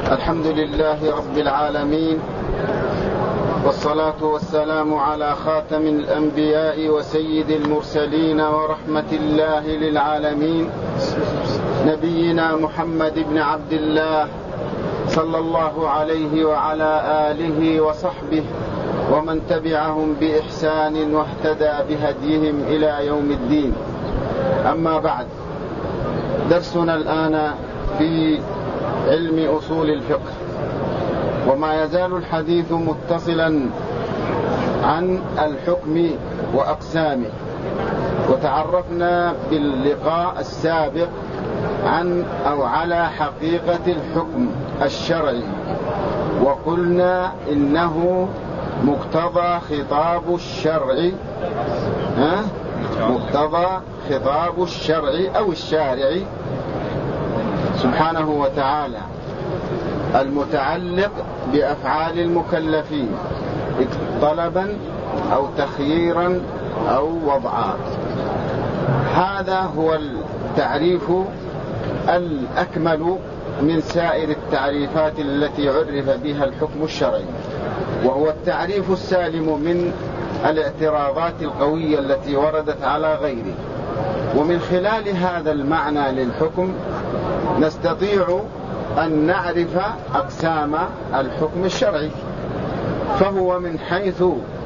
الحمد لله رب العالمين، والصلاة والسلام على خاتم الأنبياء وسيد المرسلين ورحمة الله للعالمين، نبينا محمد بن عبد الله صلى الله عليه وعلى آله وصحبه ومن تبعهم بإحسان واهتدى بهديهم إلى يوم الدين. أما بعد، درسنا الآن في علم أصول الفقه، وما يزال الحديث متصلا عن الحكم وأقسامه. وتعرفنا باللقاء السابق عن أو على حقيقة الحكم الشرعي، وقلنا إنه مقتضى خطاب الشرع، مقتضى خطاب الشرع أو الشارع سبحانه وتعالى المتعلق بأفعال المكلفين طلبا أو تخييرا أو وضعا. هذا هو التعريف الأكمل من سائر التعريفات التي عرف بها الحكم الشرعي، وهو التعريف السالم من الاعتراضات القوية التي وردت على غيره. ومن خلال هذا المعنى للحكم نستطيع أن نعرف أقسام الحكم الشرعي. فهو من حيث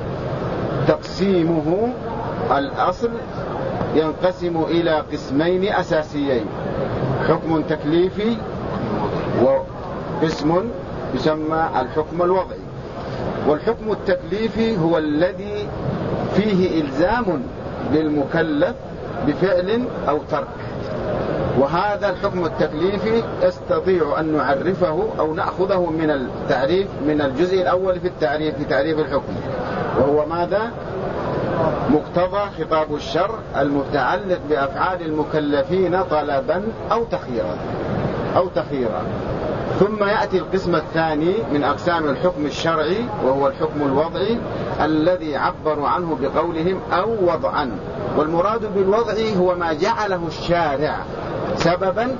تقسيمه الأصل ينقسم إلى قسمين أساسيين: حكم تكليفي وقسم يسمى الحكم الوضعي. والحكم التكليفي هو الذي فيه إلزام للمكلف بفعل أو ترك، وهذا الحكم التكليفي استطيع أن نعرفه أو نأخذه من التعريف من الجزء الأول في التعريف، في تعريف الحكم، وهو ماذا؟ مقتضى خطاب الشرع المتعلق بأفعال المكلفين طلبا أو تخييرا. ثم يأتي القسم الثاني من أقسام الحكم الشرعي، وهو الحكم الوضعي الذي عبروا عنه بقولهم أو وضعا. والمراد بالوضع هو ما جعله الشارع سببا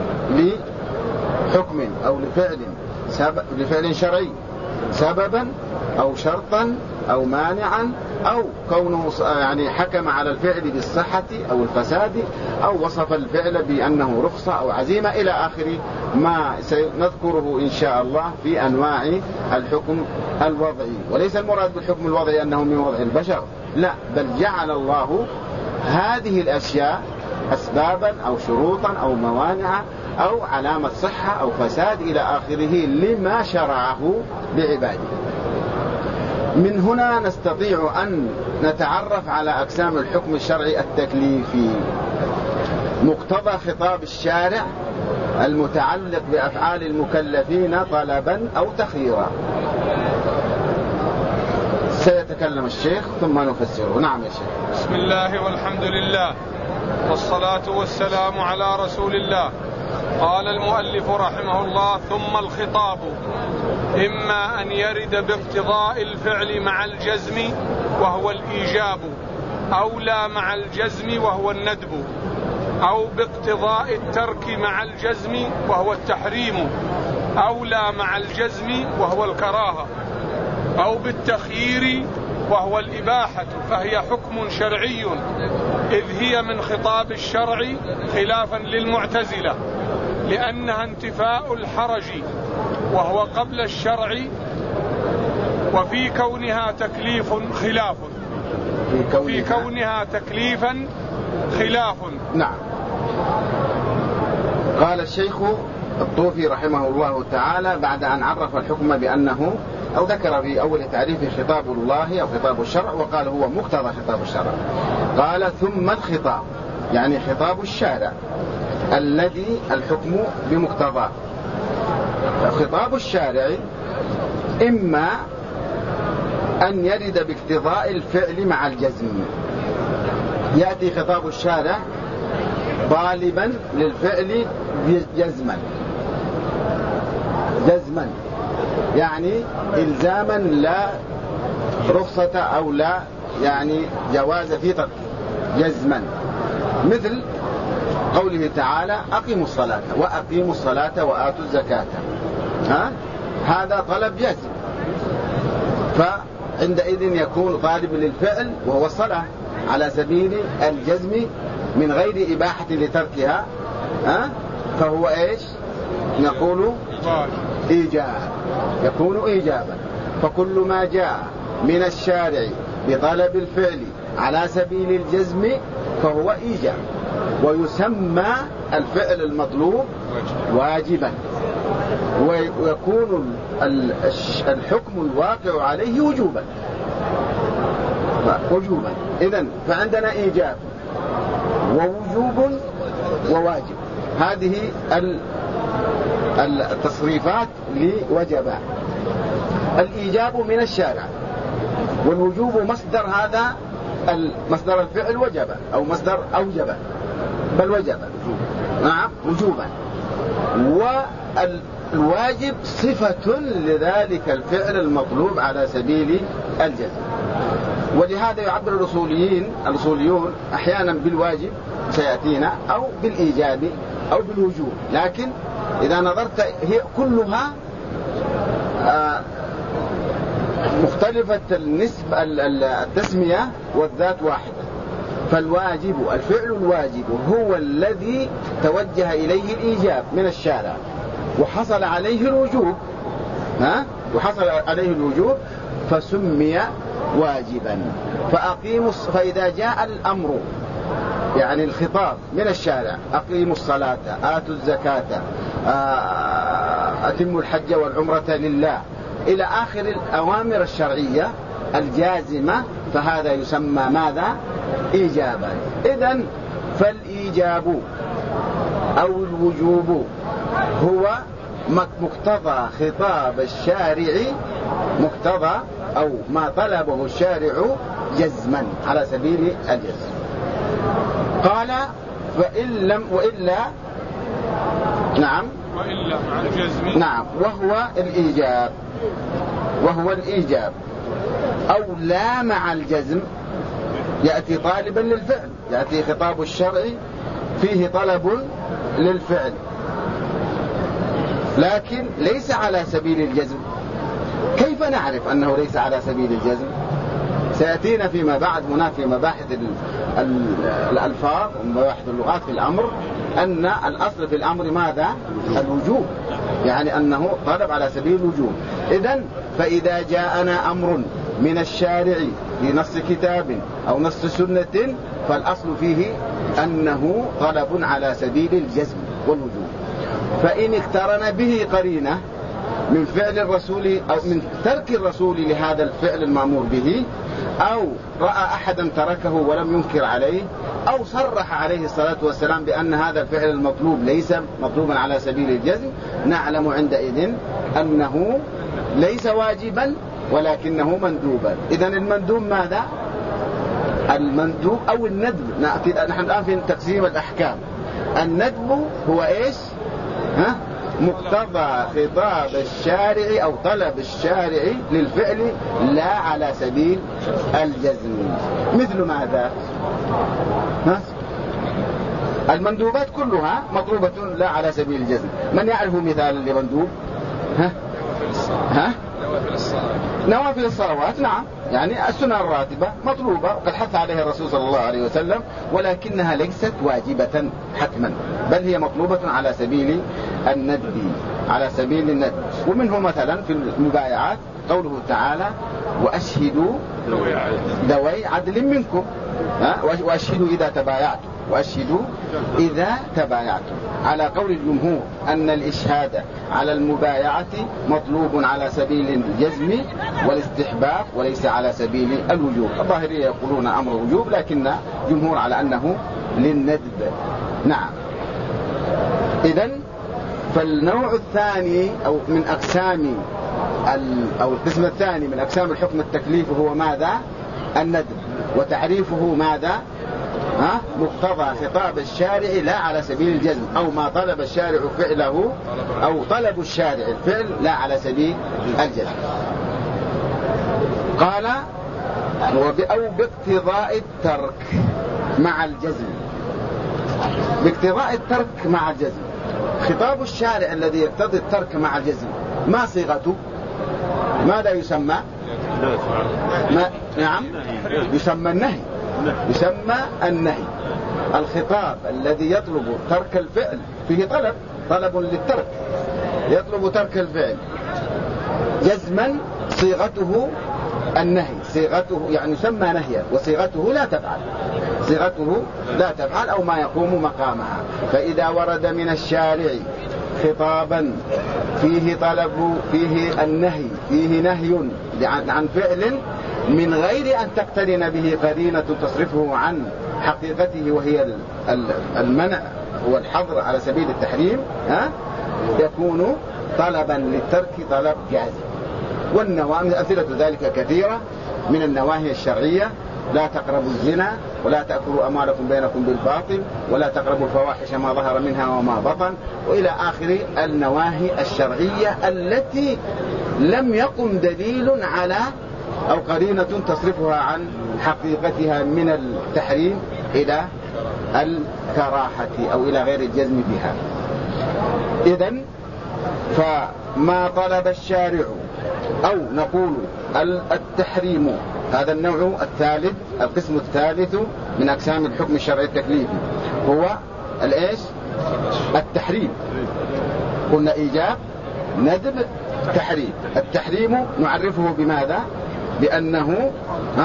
لحكم أو لفعل شرعي، سببا أو شرطا أو مانعا، أو كونه حكم على الفعل بالصحة أو الفساد، أو وصف الفعل بأنه رخصة أو عزيمة، إلى آخر ما سنذكره إن شاء الله في أنواع الحكم الوضعي. وليس المراد بالحكم الوضعي أنه من وضع البشر، لا، بل جعل الله هذه الأشياء أسبابا أو شروطا أو موانع أو علامة صحة أو فساد إلى آخره لما شرعه لعباده. من هنا نستطيع أن نتعرف على أقسام الحكم الشرعي التكليفي: مقتضى خطاب الشارع المتعلق بأفعال المكلفين طلبا أو تخييرا. سيتكلم الشيخ ثم نفسره. نعم يا شيخ. بسم الله والحمد لله والصلاة والسلام على رسول الله. قال المؤلف رحمه الله: ثم الخطاب إما أن يرد باقتضاء الفعل مع الجزم وهو الإيجاب، أو لا مع الجزم وهو الندب، أو باقتضاء الترك مع الجزم وهو التحريم، أو لا مع الجزم وهو الكراهة، أو بالتخيير وهو الإباحة، فهي حكم شرعي إذ هي من خطاب الشرع خلافا للمعتزلة، لأنها انتفاء الحرج وهو قبل الشرع، وفي كونها تكليف خلاف، في كونها تكليفا خلاف. نعم. قال الشيخ الطوفي رحمه الله تعالى بعد أن عرف الحكم بأنه، أو ذكر في أول تعريف خطاب الله أو خطاب الشرع، وقال هو مقتضى خطاب الشرع، قال: ثم الخطاب، يعني خطاب الشارع الذي الحكم بمقتضاه. خطاب الشارع إما أن يرد باقتضاء الفعل مع الجزم، يأتي خطاب الشارع طالبا للفعل جزما، يعني إلزاما لا رخصة أو لا جواز في ترك، جزما، مثل قوله تعالى: أقيموا الصلاة وأقيموا الصلاة وآتوا الزكاة. هذا طلب جزم، فعندئذ يكون طالب للفعل وهو الصلاة على سبيل الجزم من غير إباحة لتركها، فهو إيش نقول إيجاب، يكون إيجابا. فكل ما جاء من الشارع بطلب الفعل على سبيل الجزم فهو إيجاب، ويسمى الفعل المطلوب واجبا، ويكون الحكم الواقع عليه وجوبا. إذن فعندنا إيجاب ووجوب وواجب، هذه التصريفات لوجب. الإيجاب من الشارع، والوجوب مصدر هذا مصدر الفعل وجب أو مصدر أوجب، بل وجب نعم وجوبا. والواجب صفة لذلك الفعل المطلوب على سبيل الجزم. ولهذا يعبر الأصوليون أحيانا بالواجب سيأتينا، أو بالإيجاب أو بالوجوب، لكن إذا نظرت هي كلها مختلفة النسبة التسمية والذات واحدة. فالواجب الفعل الواجب هو الذي توجه إليه الإيجاب من الشارع وحصل عليه الوجوب فسمي واجبا. فإذا جاء الأمر يعني الخطاب من الشارع أقيموا الصلاة آتوا الزكاة أتموا الحج والعمرة لله إلى آخر الأوامر الشرعية الجازمة، فهذا يسمى ماذا؟ إيجابا. إذن فالإيجاب أو الوجوب هو مقتضى خطاب الشارع، مقتضى أو ما طلبه الشارع جزما على سبيل الجزم. قال وإلا مع الجزم نعم وهو الإيجاب أو لا مع الجزم، يأتي طالبا للفعل، يأتي خطاب الشرع فيه طلب للفعل لكن ليس على سبيل الجزم. كيف نعرف أنه ليس على سبيل الجزم؟ سيأتينا فيما بعد هناك في مباحث الألفاظ ومباحث اللغات في الأمر أن الأصل في الأمر ماذا؟ الوجوب، يعني أنه طلب على سبيل الوجوب. إذن فإذا جاءنا أمر من الشارع لنص كتاب أو نص سنة فالأصل فيه أنه طلب على سبيل الجزم والوجوب. فإن اقترن به قرينة من فعل الرسول أو من ترك الرسول لهذا الفعل المأمور به، أو رأى أحدا تركه ولم ينكر عليه، أو صرح عليه الصلاة والسلام بأن هذا الفعل المطلوب ليس مطلوبا على سبيل الجزم، نعلم عندئذ أنه ليس واجبا ولكنه مندوبا. إذن المندوب ماذا؟ المندوب أو الندب. نحن الآن في تقسيم الأحكام. الندب هو إيش؟ مقتضى خطاب الشارع أو طلب الشارع للفعل لا على سبيل الجزم. مثل ماذا؟ المندوبات كلها مطلوبة لا على سبيل الجزم. من يعرف مثال لمندوب؟ نوافل الصلوات نعم، يعني السنة الراتبة مطلوبة وقد حث عليها الرسول صلى الله عليه وسلم، ولكنها ليست واجبة حتما، بل هي مطلوبة على سبيل الندب، على سبيل الندب. ومنه مثلا في المبايعات قوله تعالى وأشهدوا ذوي عدل منكم، وأشهدوا إذا تبايعتم، وأشهدوا إذا تبايعتم، على قول الجمهور أن الإشهاد على المبايعة مطلوب على سبيل الجزم والاستحباب وليس على سبيل الوجوب. الظاهرية يقولون أمر وجوب، لكن جمهور على أنه للندب. نعم. إذن فالنوع الثاني أو من أقسام أو القسم الثاني من أقسام الحكم التكليف هو ماذا؟ الندب. وتعريفه ماذا؟ مقتضى خطاب الشارع لا على سبيل الجزم، أو ما طلب الشارع فعله أو طلب الشارع الفعل لا على سبيل الجزم. قال أو باقتضاء الترك مع الجزم. باقتضاء الترك مع الجزم، خطاب الشارع الذي يقتضي الترك مع الجزم ما صيغته؟ ماذا يسمى؟ نعم، يسمى النهي. يسمى النهي. الخطاب الذي يطلب ترك الفعل فيه طلب للترك، يطلب ترك الفعل جزما، صيغته النهي، صيغته يعني يسمى نهيا، وصيغته لا تفعل، صيغته لا تفعل أو ما يقوم مقامها. فإذا ورد من الشارع خطابا فيه طلب، فيه النهي، فيه نهي عن فعل من غير أن تقترن به قرينة تصرفه عن حقيقته وهي المنع والحظر على سبيل التحريم، يكون طلبا للترك، طلب جازم. أمثلة ذلك كثيرة من النواهي الشرعية: لا تقربوا الزنا، ولا تأكلوا أموالكم بينكم بالباطل، ولا تقربوا الفواحش ما ظهر منها وما بطن، وإلى آخر النواهي الشرعية التي لم يقم دليل على أو قرينة تصرفها عن حقيقتها من التحريم إلى الكراهة أو إلى غير الجزم بها. إذن فما طلب الشارع أو نقول التحريم، هذا النوع الثالث، القسم الثالث من أقسام الحكم الشرعي التكليفي، هو الإيش؟ التحريم. قلنا إيجاب، ندب، تحريم. التحريم نعرفه بماذا؟ بأنه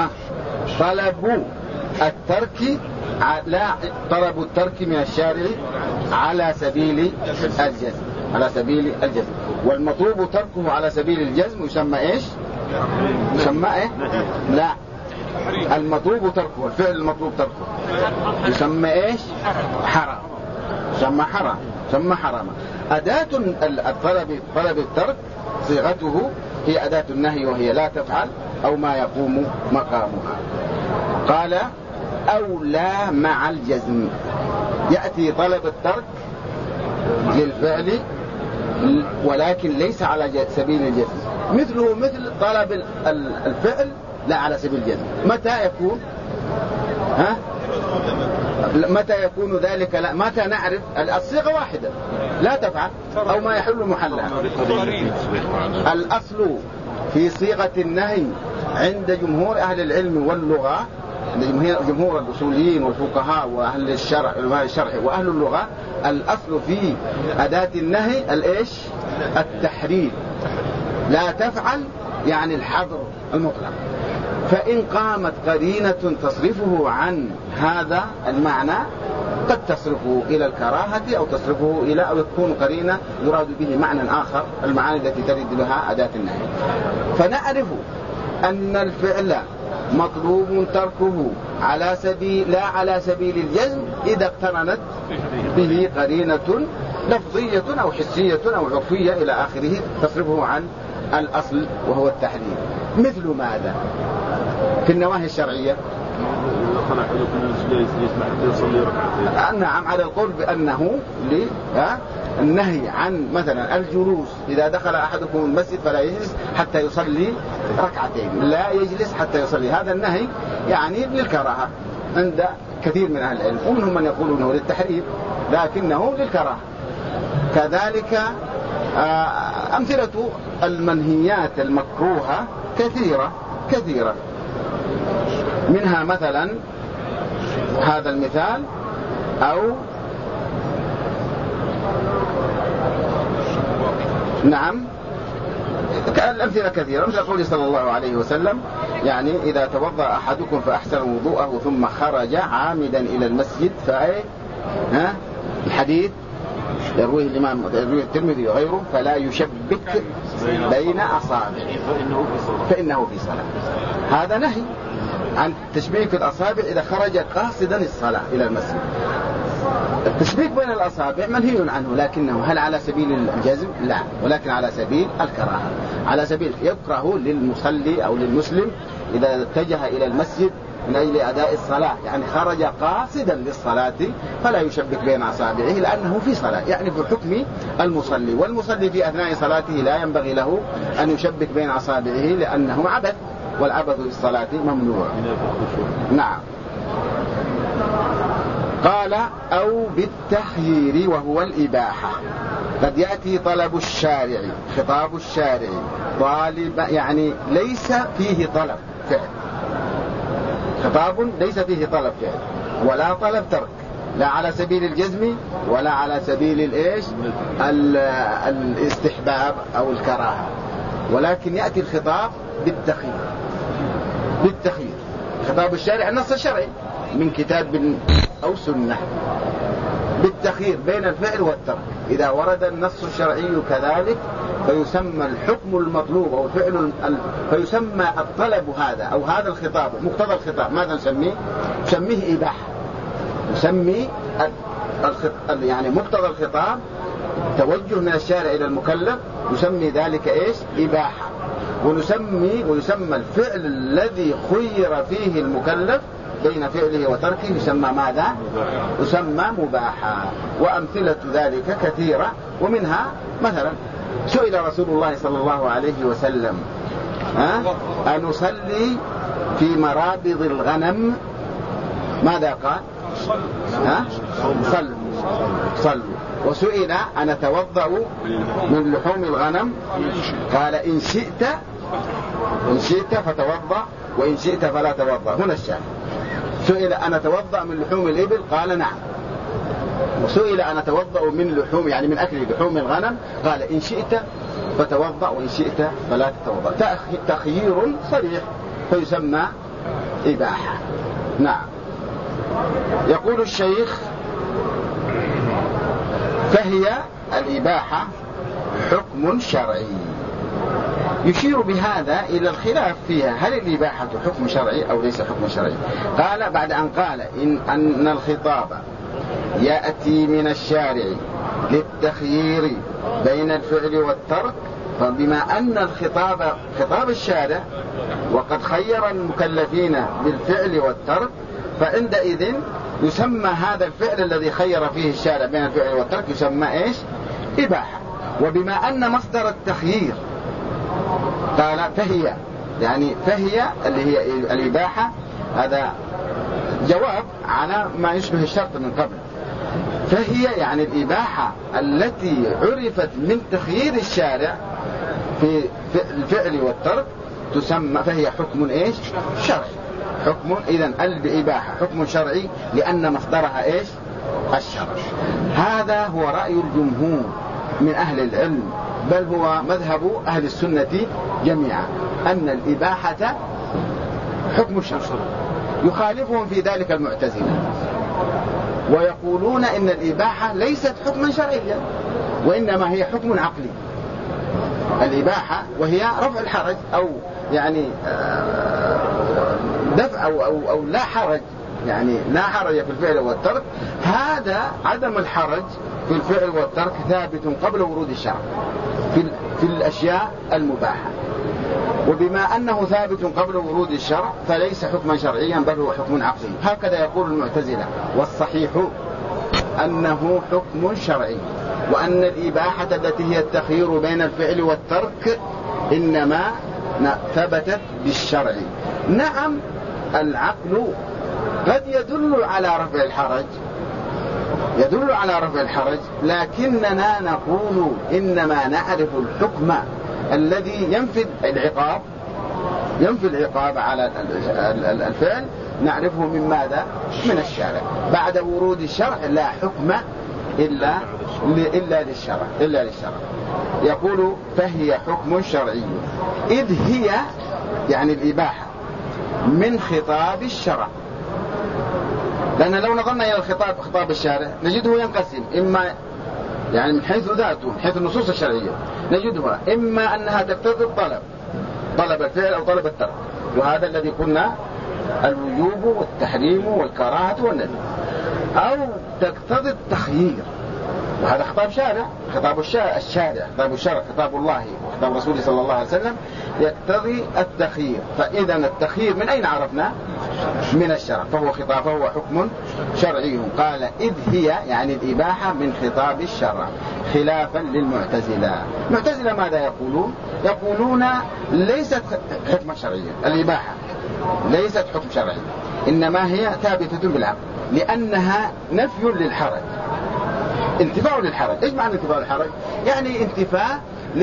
طلب الترك، لا طلب الترك من الشارع على سبيل الجزم، على سبيل الجزم. والمطلوب تركه على سبيل الجزم يسمى إيش؟ يسمى إيه؟ لا، المطلوب تركه، الفعل المطلوب تركه يسمى إيش؟ حرام. يسمى حرام، يسمى حراما. أداة طلب الترك صيغته هي أداة النهي، وهي لا تفعل أو ما يقوم مقامها. قال أو لا مع الجزم، يأتي طلب الترك للفعل ولكن ليس على سبيل الجزم، مثله مثل طلب الفعل لا على سبيل الجزم. متى يكون؟ متى يكون ذلك؟ لا، متى نعرف؟ الصيغة واحدة، لا تفعل أو ما يحل محلها. الأصل في صيغة النهي عند جمهور أهل العلم واللغة، جمهور الأصوليين والفقهاء وأهل الشرع وأهل اللغة، الأصل في أداة النهي الإيش؟ التحريم. لا تفعل يعني الحظر المطلق. فإن قامت قرينة تصرفه عن هذا المعنى، قد تصرفه إلى الكراهة أو تصرفه إلى، أو يكون قرينة يراد به معنى آخر، المعاني التي ترد لها أداة النهي. فنعرف أن الفعل مطلوب تركه على سبيل، لا على سبيل الجزم، إذا اقترنت به قرينة لفظية أو حسية أو عرفية إلى آخره تصرفه عن الأصل وهو التحريم. مثل ماذا؟ في النواهي الشرعية نعم، على القول بأنه النهي عن مثلا الجلوس، إذا دخل أحدكم المسجد فلا يجلس حتى يصلي ركعتين، لا يجلس حتى يصلي. هذا النهي يعني للكراهة عند كثير من أهل العلم، ومنهم من يقول أنه للتحريم لكنه للكراهة. كذلك أمثلة المنهيات المكروهة كثيرة، منها مثلا هذا المثال، أو نعم الأمثلة كثيرة، مثل قوله صلى الله عليه وسلم يعني إذا توضأ أحدكم فأحسن وضوءه ثم خرج عامدا إلى المسجد الحديث يرويه الإمام الترمذي وغيره، فلا يشبك بين أصابعه فإنه في صلاة. هذا نهي عن تشبيك الأصابع إذا خرج قاصدا الصلاة إلى المسجد. التشبيك بين الأصابع منهي عنه، لكنه هل على سبيل الجزم؟ لا، ولكن على سبيل الكراهة، على سبيل يكره للمصلي أو للمسلم إذا اتجه إلى المسجد من أجل أداء الصلاة، يعني خرج قاصدا للصلاة، فلا يشبك بين أصابعه لأنه في صلاة، يعني في حكم المصلي. والمصلي في أثناء صلاته لا ينبغي له أن يشبك بين أصابعه لأنه عبث، والعبث في الصلاة ممنوع. نعم. قال أو بالتخيير وهو الإباحة. قد يأتي طلب الشارع، خطاب الشارع طالب، يعني ليس فيه طلب فعل، خطاب ليس فيه طلب فعل ولا طلب ترك، لا على سبيل الجزم ولا على سبيل الإيش الاستحباب أو الكراهة، ولكن يأتي الخطاب بالتخيير. خطاب الشارع النص الشرعي من كتاب أو سنة بالتخيير بين الفعل والترك. إذا ورد النص الشرعي كذلك فيسمى الحكم المطلوب أو الفعل فيسمى الطلب هذا أو هذا الخطاب مقتضى الخطاب ماذا نسميه؟ نسميه إباحة. نسمي يعني مقتضى الخطاب توجه من الشارع إلى المكلف يسمي ذلك إيش؟ إباحة. ويسمى الفعل الذي خير فيه المكلف بين فعله وتركه يسمى ماذا؟ يسمى مباحا. وأمثلة ذلك كثيرة، ومنها مثلا سئل رسول الله صلى الله عليه وسلم أن نصلي في مرابض الغنم، ماذا قال؟ صلوا. وسئل أن أتوضأ من لحوم الغنم، قال إن شئت فتوضأ وإن شئت فلا توضأ. هنا الشاهد. سئل أن أتوضأ من لحوم الإبل، قال نعم. وسئل أن أتوضأ من لحوم يعني من أكل لحوم الغنم، قال إن شئت فتوضأ وإن شئت فلا تتوضأ. تخيير صريح فيسمى إباحة. نعم. يقول الشيخ فهي الإباحة حكم شرعي. يشير بهذا إلى الخلاف فيها، هل الإباحة حكم شرعي أو ليس حكم شرعي؟ قال بعد أن قال أن الخطاب يأتي من الشارع للتخيير بين الفعل والترك، فبما أن الخطاب خطاب الشارع وقد خير المكلفين بالفعل والترك، فعندئذ يسمى هذا الفعل الذي خير فيه الشارع بين الفعل والترك يسمى إيش؟ إباحة. وبما أن مصدر التخيير قال فهي، يعني فهي اللي هي الإباحة، هذا جواب على ما يشبه الشرط من قبل. فهي يعني الإباحة التي عرفت من تخيير الشارع في الفعل والترك تسمى، فهي حكم إيش؟ شرعي. حكم إذن الإباحة حكم شرعي لأن مصدرها إيش؟ الشرع. هذا هو رأي الجمهور من أهل العلم، بل هو مذهب أهل السنة جميعا، أن الإباحة حكم شرعي. يخالفهم في ذلك المعتزلة، ويقولون إن الإباحة ليست حكما شرعيا وإنما هي حكم عقلي. الإباحة وهي رفع الحرج أو يعني دفع أو لا حرج، يعني لا حرج في الفعل والترك. هذا عدم الحرج في الفعل والترك ثابت قبل ورود الشرع في الأشياء المباحة، وبما أنه ثابت قبل ورود الشرع فليس حكما شرعيا بل هو حكم عقلي. هكذا يقول المعتزلة. والصحيح أنه حكم شرعي، وأن الإباحة التي هي التخيير بين الفعل والترك إنما ثبتت بالشرع. نعم العقل قد يدل على رفع الحرج، لكننا نقول إنما نعرف الحكم الذي ينفي العقاب على الفعل، نعرفه من ماذا؟ من الشارع. بعد ورود الشرع لا حكم إلا للشرع. يقول فهي حكم شرعي إذ هي يعني الإباحة من خطاب الشرع. لأن لو نظرنا إلى خطاب الشارع نجده ينقسم، إما يعني من حيث ذاته من حيث النصوص الشرعية نجدها إما أنها تقتضي طلب الفعل أو طلب الترك، وهذا الذي قلنا الوجوب والتحريم والكراهة والندب، أو تقتضي التخيير، وهذا خطاب شارع، خطاب الشارع، خطاب الله وخطاب رسوله صلى الله عليه وسلم يقتضي التخيير. فإذا التخيير من أين عرفنا؟ من الشرع، فهو حكم شرعي. قال إذ هي يعني الإباحة من خطاب الشرع، خلافا للمعتزلة. المعتزلة ماذا يقولون ليست حكم شرعيا، الإباحة ليست حكم شرعي، إنما هي ثابتة بالعقل، لأنها نفي للحرج. انتفاع للحرج. إيش معنى انتفاع للحرج؟ يعني انتفاع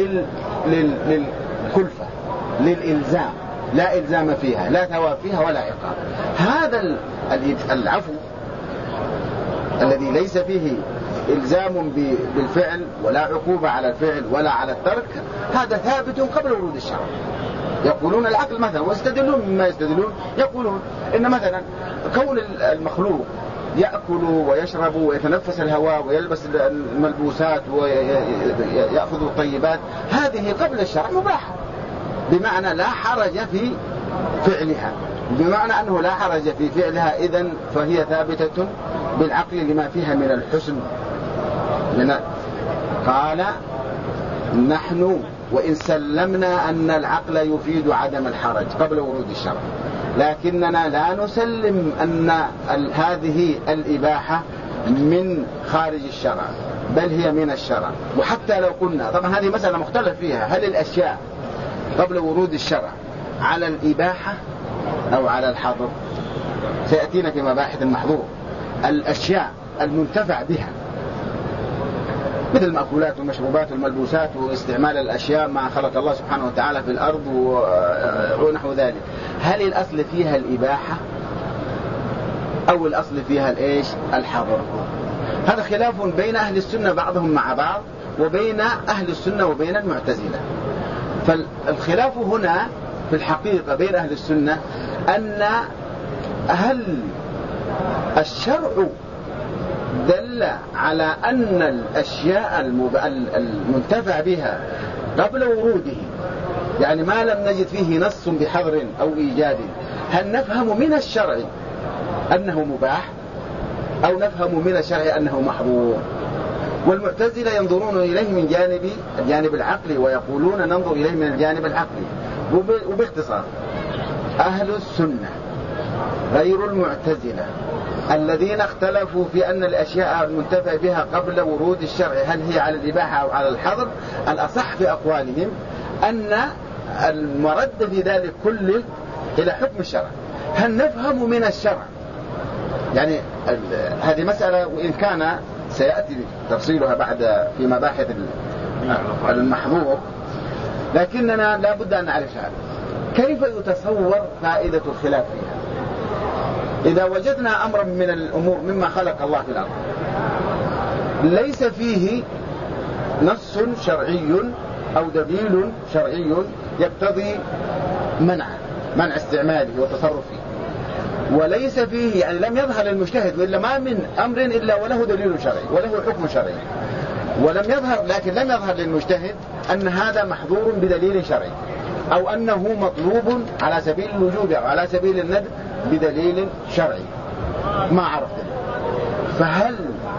للكلفة، للإلزام، لا إلزام فيها، لا ثواب فيها ولا عقاب. هذا العفو الذي ليس فيه إلزام بالفعل ولا عقوبة على الفعل ولا على الترك، هذا ثابت قبل ورود الشرع. يقولون العقل مثلا، ويستدلون مما يستدلون، يقولون إن مثلا كون المخلوق يأكل ويشرب ويتنفس الهواء ويلبس الملبوسات ويأخذ الطيبات، هذه قبل الشرع مباحة، بمعنى لا حرج في فعلها، بمعنى أنه لا حرج في فعلها، إذن فهي ثابتة بالعقل لما فيها من الحسن. قال نحن وإن سلمنا أن العقل يفيد عدم الحرج قبل ورود الشرع، لكننا لا نسلم أن هذه الإباحة من خارج الشرع، بل هي من الشرع. وحتى لو قلنا، طبعا هذه مسألة مختلف فيها، هل الأشياء قبل ورود الشرع على الإباحة أو على الحظر؟ سيأتينا في مباحث المحظور. الأشياء المنتفع بها مثل المأكولات والمشروبات والملبوسات واستعمال الأشياء ما خلق الله سبحانه وتعالى في الأرض ونحو ذلك، هل الأصل فيها الإباحة أو الأصل فيها الإيش؟ الحظر؟ هذا خلاف بين أهل السنة بعضهم مع بعض، وبين أهل السنة وبين المعتزلة. فالخلاف هنا في الحقيقة بين أهل السنة أن هل الشرع دل على أن الأشياء المنتفع بها قبل وروده، يعني ما لم نجد فيه نص بحظر أو إيجاد، هل نفهم من الشرع أنه مباح أو نفهم من الشرع أنه محظور؟ والمعتزلة ينظرون إليه من الجانب العقلي، ويقولون ننظر إليه من الجانب العقلي. وباختصار أهل السنة غير المعتزلة الذين اختلفوا في أن الأشياء المنتفع بها قبل ورود الشرع هل هي على الإباحة أو على الحظر، الأصح في أقوالهم أن المرد في ذلك كله إلى حكم الشرع. هل نفهم من الشرع؟ يعني هذه مسألة وإن كان سيأتي تفصيلها بعد في مباحث المحظور، لكننا لا بد أن نعرف هذا. كيف يتصور فائدة الخلاف فيها؟ إذا وجدنا أمرا من الأمور مما خلق الله في الأرض ليس فيه نص شرعي أو دليل شرعي يقتضي منع استعماله والتصرف فيه، وليس فيه يعني لم يظهر للمجتهد، وإلا ما من أمر إلا وله دليل شرعي وله حكم شرعي، ولم يظهر، لكن لم يظهر للمجتهد أن هذا محظور بدليل شرعي، أو أنه مطلوب على سبيل الوجوب أو على سبيل الندب بدليل شرعي، ما عرفت. فهل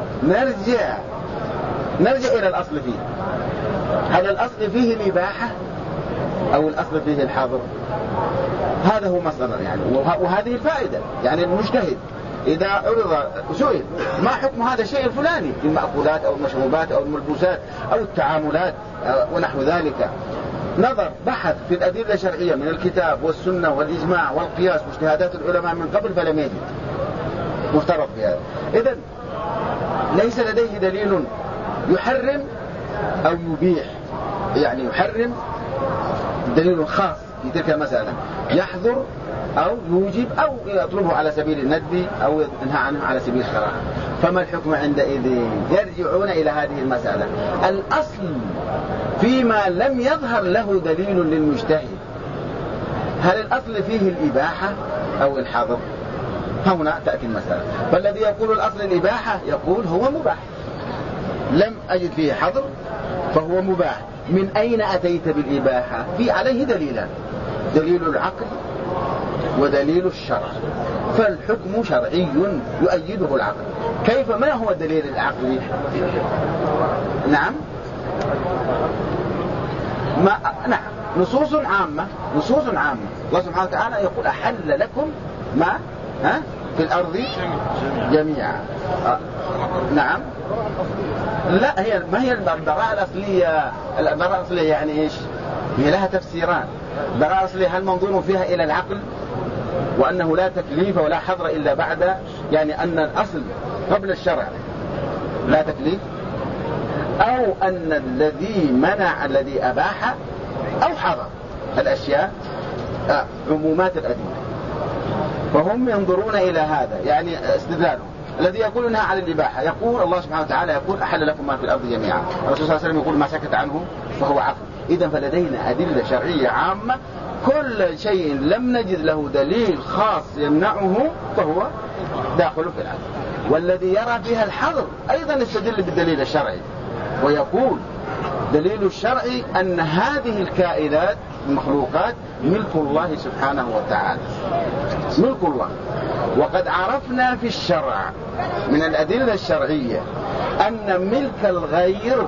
نرجع إلى الأصل فيه؟ هل الأصل فيه الإباحة أو الأصل فيه الحظر؟ هذا هو مصدر يعني، وهذه الفائدة. يعني المجتهد إذا عرض سئل ما حكم هذا الشيء الفلاني في المأكولات أو المشروبات أو الملبوسات أو التعاملات ونحو ذلك، نظر بحث في الأدلة الشرعية من الكتاب والسنة والإجماع والقياس واجتهادات العلماء من قبل فلم يجد مفترض بهذا، إذن ليس لديه دليل يحرم أو يبيح، يعني يحرم دليل خاص في تلك المسألة، يحظر أو يوجب أو يطلبه على سبيل الندب أو ينهى عنه على سبيل الكراهة. فما الحكم عندئذ؟ يرجعون إلى هذه المسألة. الأصل فيما لم يظهر له دليل للمجتهد، هل الأصل فيه الإباحة أو الحظر؟ هنا تأتي المسألة. فالذي يقول الأصل الإباحة يقول هو مباح، لم أجد فيه حظر فهو مباح. من أين أتيت بالإباحة؟ في عليه دليلان، دليل العقل ودليل الشرع، فالحكم شرعي يؤيده العقل. كيف؟ ما هو الدليل العقلي؟ نعم نعم نصوص عامة الله سبحانه وتعالى يقول أحل لكم ما في الأرض جميعا. نعم لا، هي ما هي البراءة الأصلية؟ البراءة الأصلية يعني إيش؟ هي لها تفسيران. البراءة الأصلية هل منظور فيها إلى العقل وأنه لا تكليف ولا حظر إلا بعد، يعني أن الأصل قبل الشرع لا تكليف، أو أن الذي منع الذي أباح أو حظر الأشياء عمومات الأدلة. فهم ينظرون إلى هذا، يعني استدلالهم الذي يقول انها على الإباحة، يقول الله سبحانه وتعالى يقول أحل لكم ما في الأرض جميعا، الرسول صلى الله عليه وسلم يقول ما سكت عنه فهو عفو. إذن فلدينا أدلة شرعية عامة، كل شيء لم نجد له دليل خاص يمنعه فهو داخل في العدل. والذي يرى فيها الحظر أيضا يستدل بالدليل الشرعي، ويقول دليل الشرعي أن هذه الكائنات المخلوقات ملك الله سبحانه وتعالى، ملك الله. وقد عرفنا في الشرع من الأدلة الشرعية أن ملك الغير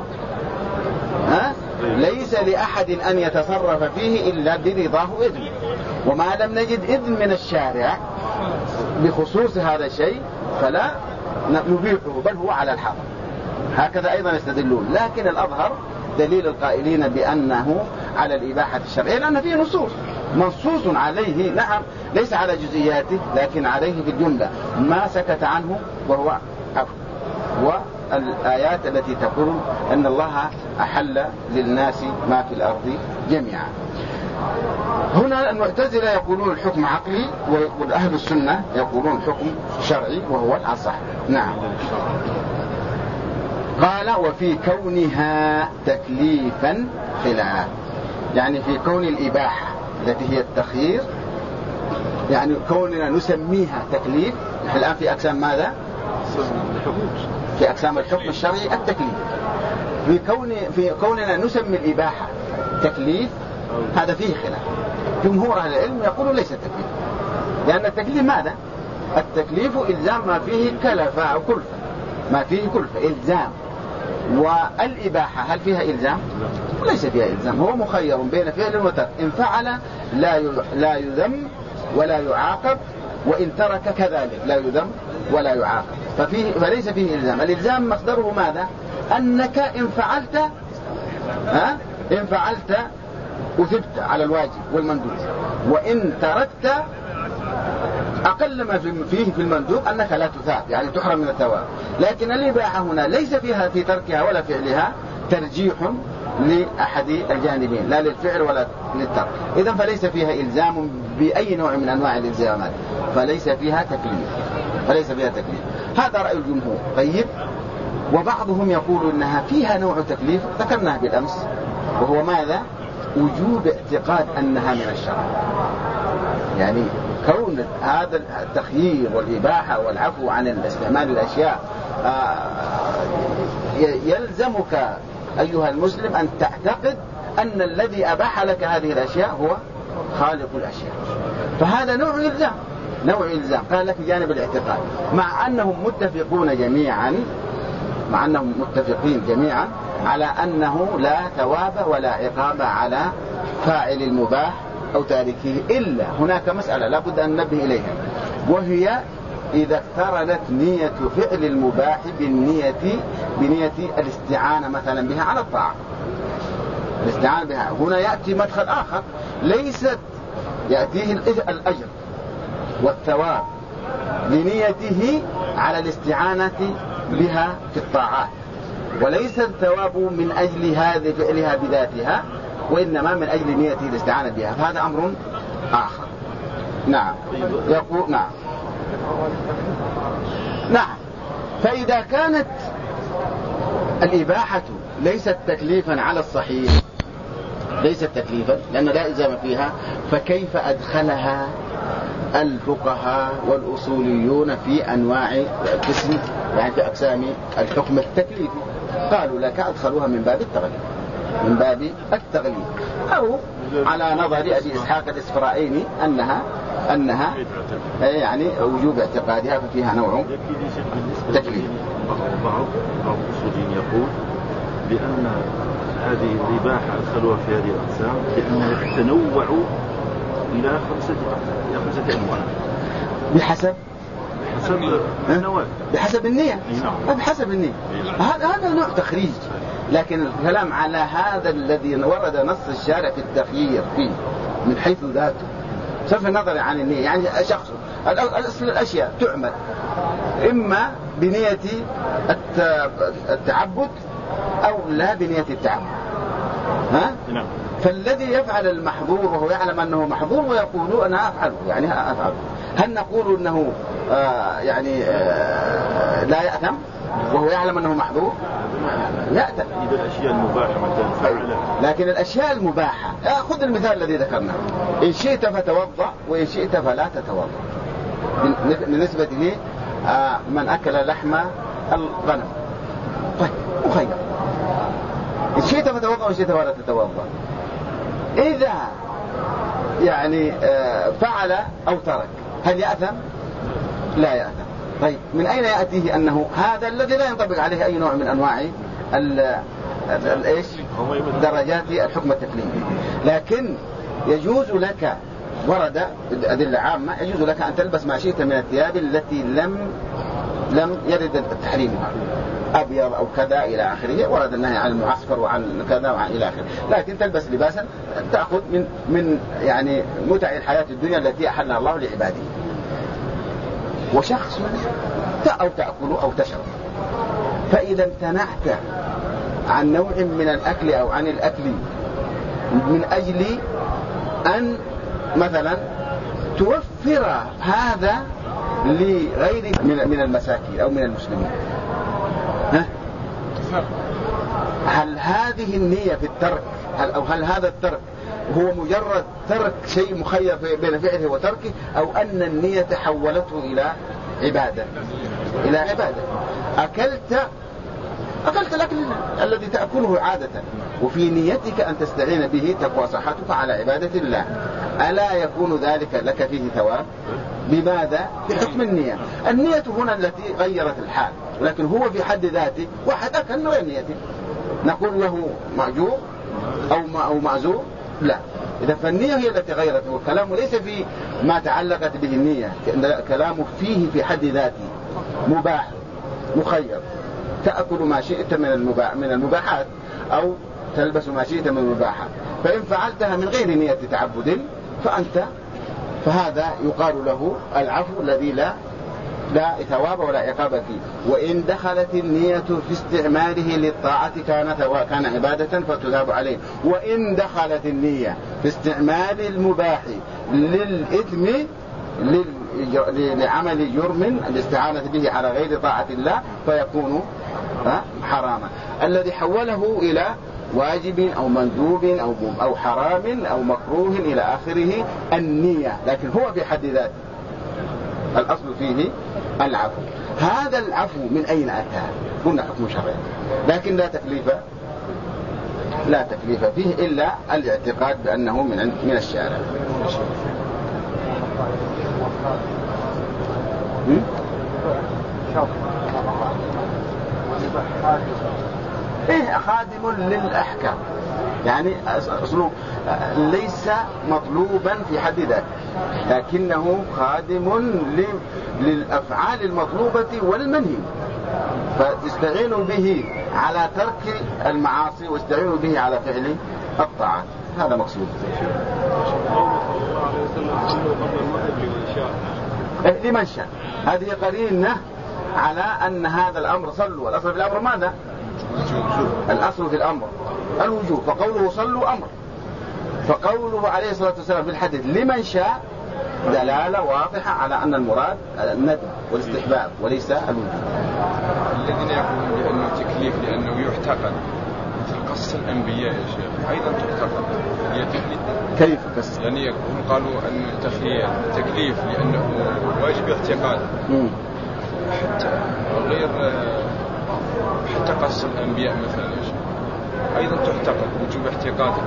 ليس لأحد أن يتصرف فيه إلا برضاه إذن، وما لم نجد إذن من الشارع بخصوص هذا الشيء فلا نبيحه، بل هو على الحظر. هكذا أيضا يستدلون. لكن الأظهر دليل القائلين بأنه على الإباحة الشرعية، لأن فيه نصوص منصوص عليه، نعم ليس على جزئياته لكن عليه في الجملة ما سكت عنه وهو عفو. والآيات التي تقول أن الله أحل للناس ما في الأرض جميعا. هنا المعتزلة يقولون الحكم عقلي، والأهل السنة يقولون الحكم شرعي وهو الأصح. نعم. قال وفي كونها تكليفا خلاف، يعني في كون الإباحة التي هي التخيير، يعني كوننا نسميها تكليف. الآن في أقسام ماذا؟ في أقسام الحكم الشرعي التكليف. في كوننا نسمي الإباحة تكليف هذا فيه خلاف. جمهور أهل العلم يقولون ليس تكليف، لأن التكليف ماذا؟ التكليف إلزام ما فيه كلفة أو كلفة، ما فيه كلفة إلزام. والإباحة هل فيها إلزام؟ ليس فيها إلزام، هو مخير بين فعل وترك، إن فعل لا يذم ولا يعاقب، وإن ترك كذلك لا يذم ولا يعاقب. فليس فيه إلزام. الإلزام مصدره ماذا؟ أنك إن فعلت أثبت على الواجب والمندوب، وإن تركت أقل ما فيه في المندوب أنك لا تثاب، يعني تحرم من الثواب. لكن الإباحة هنا ليس فيها في تركها ولا فعلها ترجيح لأحد الجانبين، لا للفعل ولا للترك. إذن فليس فيها إلزام بأي نوع من أنواع الإلزامات، فليس فيها تكليف. هذا رأي الجمهور. طيب، وبعضهم يقول إنها فيها نوع تكليف ذكرناه بالأمس، وهو ماذا؟ وجوب اعتقاد أنها من الشرع. يعني كون هذا التخيير والإباحة والعفو عن استعمال الأشياء يلزمك أيها المسلم أن تعتقد أن الذي أباح لك هذه الأشياء هو خالق الأشياء. فهذا نوع إلزام قال لك جانب الاعتقاد، مع أنهم متفقين جميعا على أنه لا ثواب ولا عقاب على فاعل المباح أو تاركه، إلا هناك مسألة لا بد أن ننبه إليها، وهي إذا اقترنت نية فعل المباح بنية الاستعانة مثلا بها على الطاعة. الاستعانة بها هنا يأتي مدخل آخر، ليست يأتيه الأجر والثواب لنيته على الاستعانة بها في الطاعات، وليس الثواب من أجل هذه فعلها بذاتها، وإنما من أجل نيته الاستعانة بها، فهذا أمر آخر. نعم. يقول نعم. فإذا كانت الإباحة ليست تكليفا على الصحيح، ليست تكليفا لأن لا إلزام فيها، فكيف أدخلها الفقهاء والأصوليون في أنواع القسم، يعني في أقسام الحكم التكليفي؟ قالوا لك أدخلوها من باب التغليب، أو على نظر أبي إسحاق الإسفرايني أنها يعني وجوب اعتقادها ففيها نوع تكليف. بعض الأصوليين يقول بأن هذه الإباحة أدخلوها في هذه الأقسام لأنها تتنوع إلى خمسة أنواع بحسب النية. بحسب النية. هذا نوع تخريج، لكن الكلام على هذا الذي ورد نص الشارع في التخيير فيه من حيث ذاته، صرف النظر عن النية. يعني شخص الأصل الأشياء تعمل إما بنية التعبد أولى بنية التعبد. ها؟ فالذي يفعل المحظور وهو يعلم أنه محظور ويقول أنا أفعله، يعني أفعله، هل نقول أنه لا يأثم وهو يعلم أنه محظور؟ يأثم. إذا الأشياء المباحة مثلا فعلها. لكن الأشياء المباحة، خذ المثال الذي ذكرناه، إن شئت فتوضأ وإن شئت فلا تتوضأ، بالنسبة لي من أكل لحم الغنم، طيب مخير، إن شئت فتوضأ وإن شئت فلا تتوضأ. إذا فعل أو ترك هل يأثم؟ لا يأثم. طيب من أين يأتيه أنه هذا الذي لا ينطبق عليه أي نوع من أنواع درجات الحكم التكليفي؟ لكن يجوز لك، ورد أدلة عامة، يجوز لك أن تلبس ما شئت من الثياب التي لم يرد التحريم، أبيض أو كذا إلى آخره، ورد النهي عن المعصفر وعن كذا وعن إلى آخره، لكن تلبس لباسا تأخذ من متع الحياة الدنيا التي أحلها الله لعباده. وشخص أو تأكل أو تشرب، فإذا امتنعت عن نوع من الأكل أو عن الأكل من أجل أن مثلا توفر هذا لغير من المساكين أو من المسلمين، هل هذه النية في الترك هل هذا الترك هو مجرد ترك شيء مخير بين فعله وتركه، أو أن النية تحولته إلى عبادة؟ أكلت الأكل الذي تأكله عادة، وفي نيتك أن تستعين به تقوى صحتك على عبادة الله، ألا يكون ذلك لك فيه ثواب؟ بماذا؟ بحكم النية. النية هنا التي غيرت الحال، ولكن هو في حد ذاته واحد أكل من غير نيته، نقول له مأجور أو معزور؟ لا. إذا فالنية هي التي غيرته، والكلام ليس في ما تعلقت به النية، كلامه فيه في حد ذاته مباح مخير، تأكل ما شئت من المباحات أو تلبس ما شئت من المباحات، فإن فعلتها من غير نية تعبد فهذا يقال له العفو الذي لا ثواب ولا عقاب فيه. وإن دخلت النية في استعماله للطاعة كان عبادة فتثاب عليه، وإن دخلت النية في استعمال المباح للإثم لعمل جرم الاستعانة به على غير طاعة الله فيكون حراما. الذي حوله إلى واجب أو مندوب أو حرام أو مكروه إلى آخره النية، لكن هو في حد ذاته الأصل فيه العفو. هذا العفو من أين أتى؟ قلنا حكم شرعي، لكن لا تكليف فيه إلا الاعتقاد بأنه من الشارع. خادم للأحكام، يعني أصله ليس مطلوبا في حد ذاته، لكنه خادم للأفعال المطلوبة والمنهي، فتستعين به على ترك المعاصي واستعين به على فعل الطاعات، هذا مقصود. لمن شاء، هذه قرينة على أن هذا الأمر صلوا، والأصل في الأمر ماذا؟ الأصل في الأمر الوجوب، فقوله صلوا أمر، فقوله عليه الصلاة والسلام في الحديث لمن شاء دلالة واضحة على أن المراد الندب والاستحباب وليس الوجوب. الذين يقولون بأنه تكليف لأنه يعتقد مثل قصص الأنبياء يا شيخ أيضا تعتقد هي تكليف. كيف قصص؟ يعني قالوا أن تكليف لأنه واجب اعتقاد، حتى غير حتى قصص الأنبياء مثلا أيضا تعتقد وجوب اعتقاده.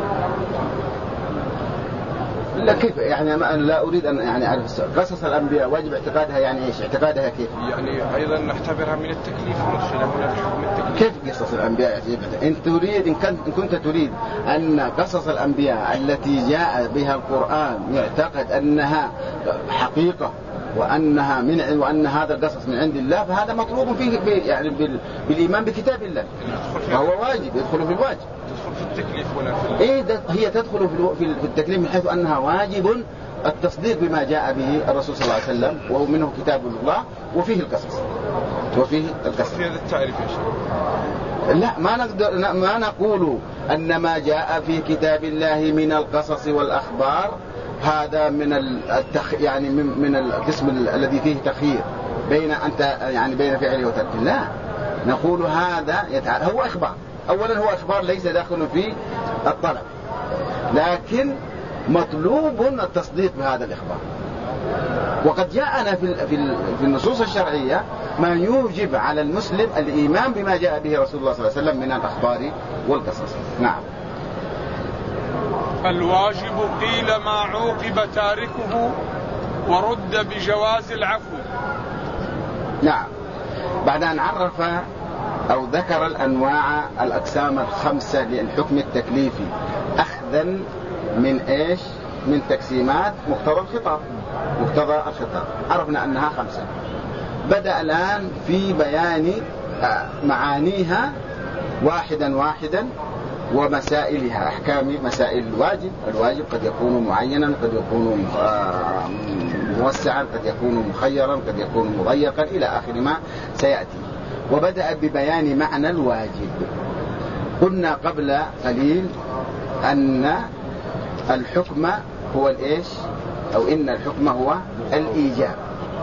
لا كيف يعني لا أريد أن أعرف السؤال. قصص الأنبياء واجب اعتقادها يعني إيش؟ اعتقادها كيف؟ يعني أيضا نعتبرها من التكليف، ندخلها هنا في حكم التكليف. كيف قصص الأنبياء إن كنت تريد أن قصص الأنبياء التي جاء بها القرآن يعتقد أنها حقيقة وأن هذا القصص من عند الله، فهذا مطلوب فيه يعني بالإيمان بكتاب الله، فهو واجب يدخل في الواجب، تدخل في التكليف ولا في هي تدخل في التكليف من حيث أنها واجب التصديق بما جاء به الرسول صلى الله عليه وسلم، وهو منه كتاب الله وفيه القصص. في هذا التعريف يا شيخ لا، ما نقول أن ما جاء في كتاب الله من القصص والأخبار هذا من يعني من القسم الذي فيه تخيير بين يعني بين فعله وتركه. لا، نقول هذا هو إخبار. أولا هو إخبار ليس داخل في الطلب، لكن مطلوب التصديق بهذا الإخبار. وقد جاءنا في النصوص الشرعية ما يوجب على المسلم الإيمان بما جاء به رسول الله صلى الله عليه وسلم من الأخبار والقصص. نعم. الواجب قيل ما عوقب تاركه ورد بجواز العفو. نعم. بعد أن عرف أو ذكر الأقسام الخمسة للحكم التكليفي أخذا من إيش؟ من تقسيمات مقتضى الخطاب. عرفنا أنها 5. بدأ الآن في بيان معانيها واحدا ومسائلها، أحكام مسائل الواجب قد يكون معينا، قد يكون موسعا، قد يكون مخيرا، قد يكون مضيقا، إلى آخر ما سيأتي. وبدأ ببيان معنى الواجب. قلنا قبل قليل أن الحكم هو الإيش؟ أو إن الحكم هو الإيجاب،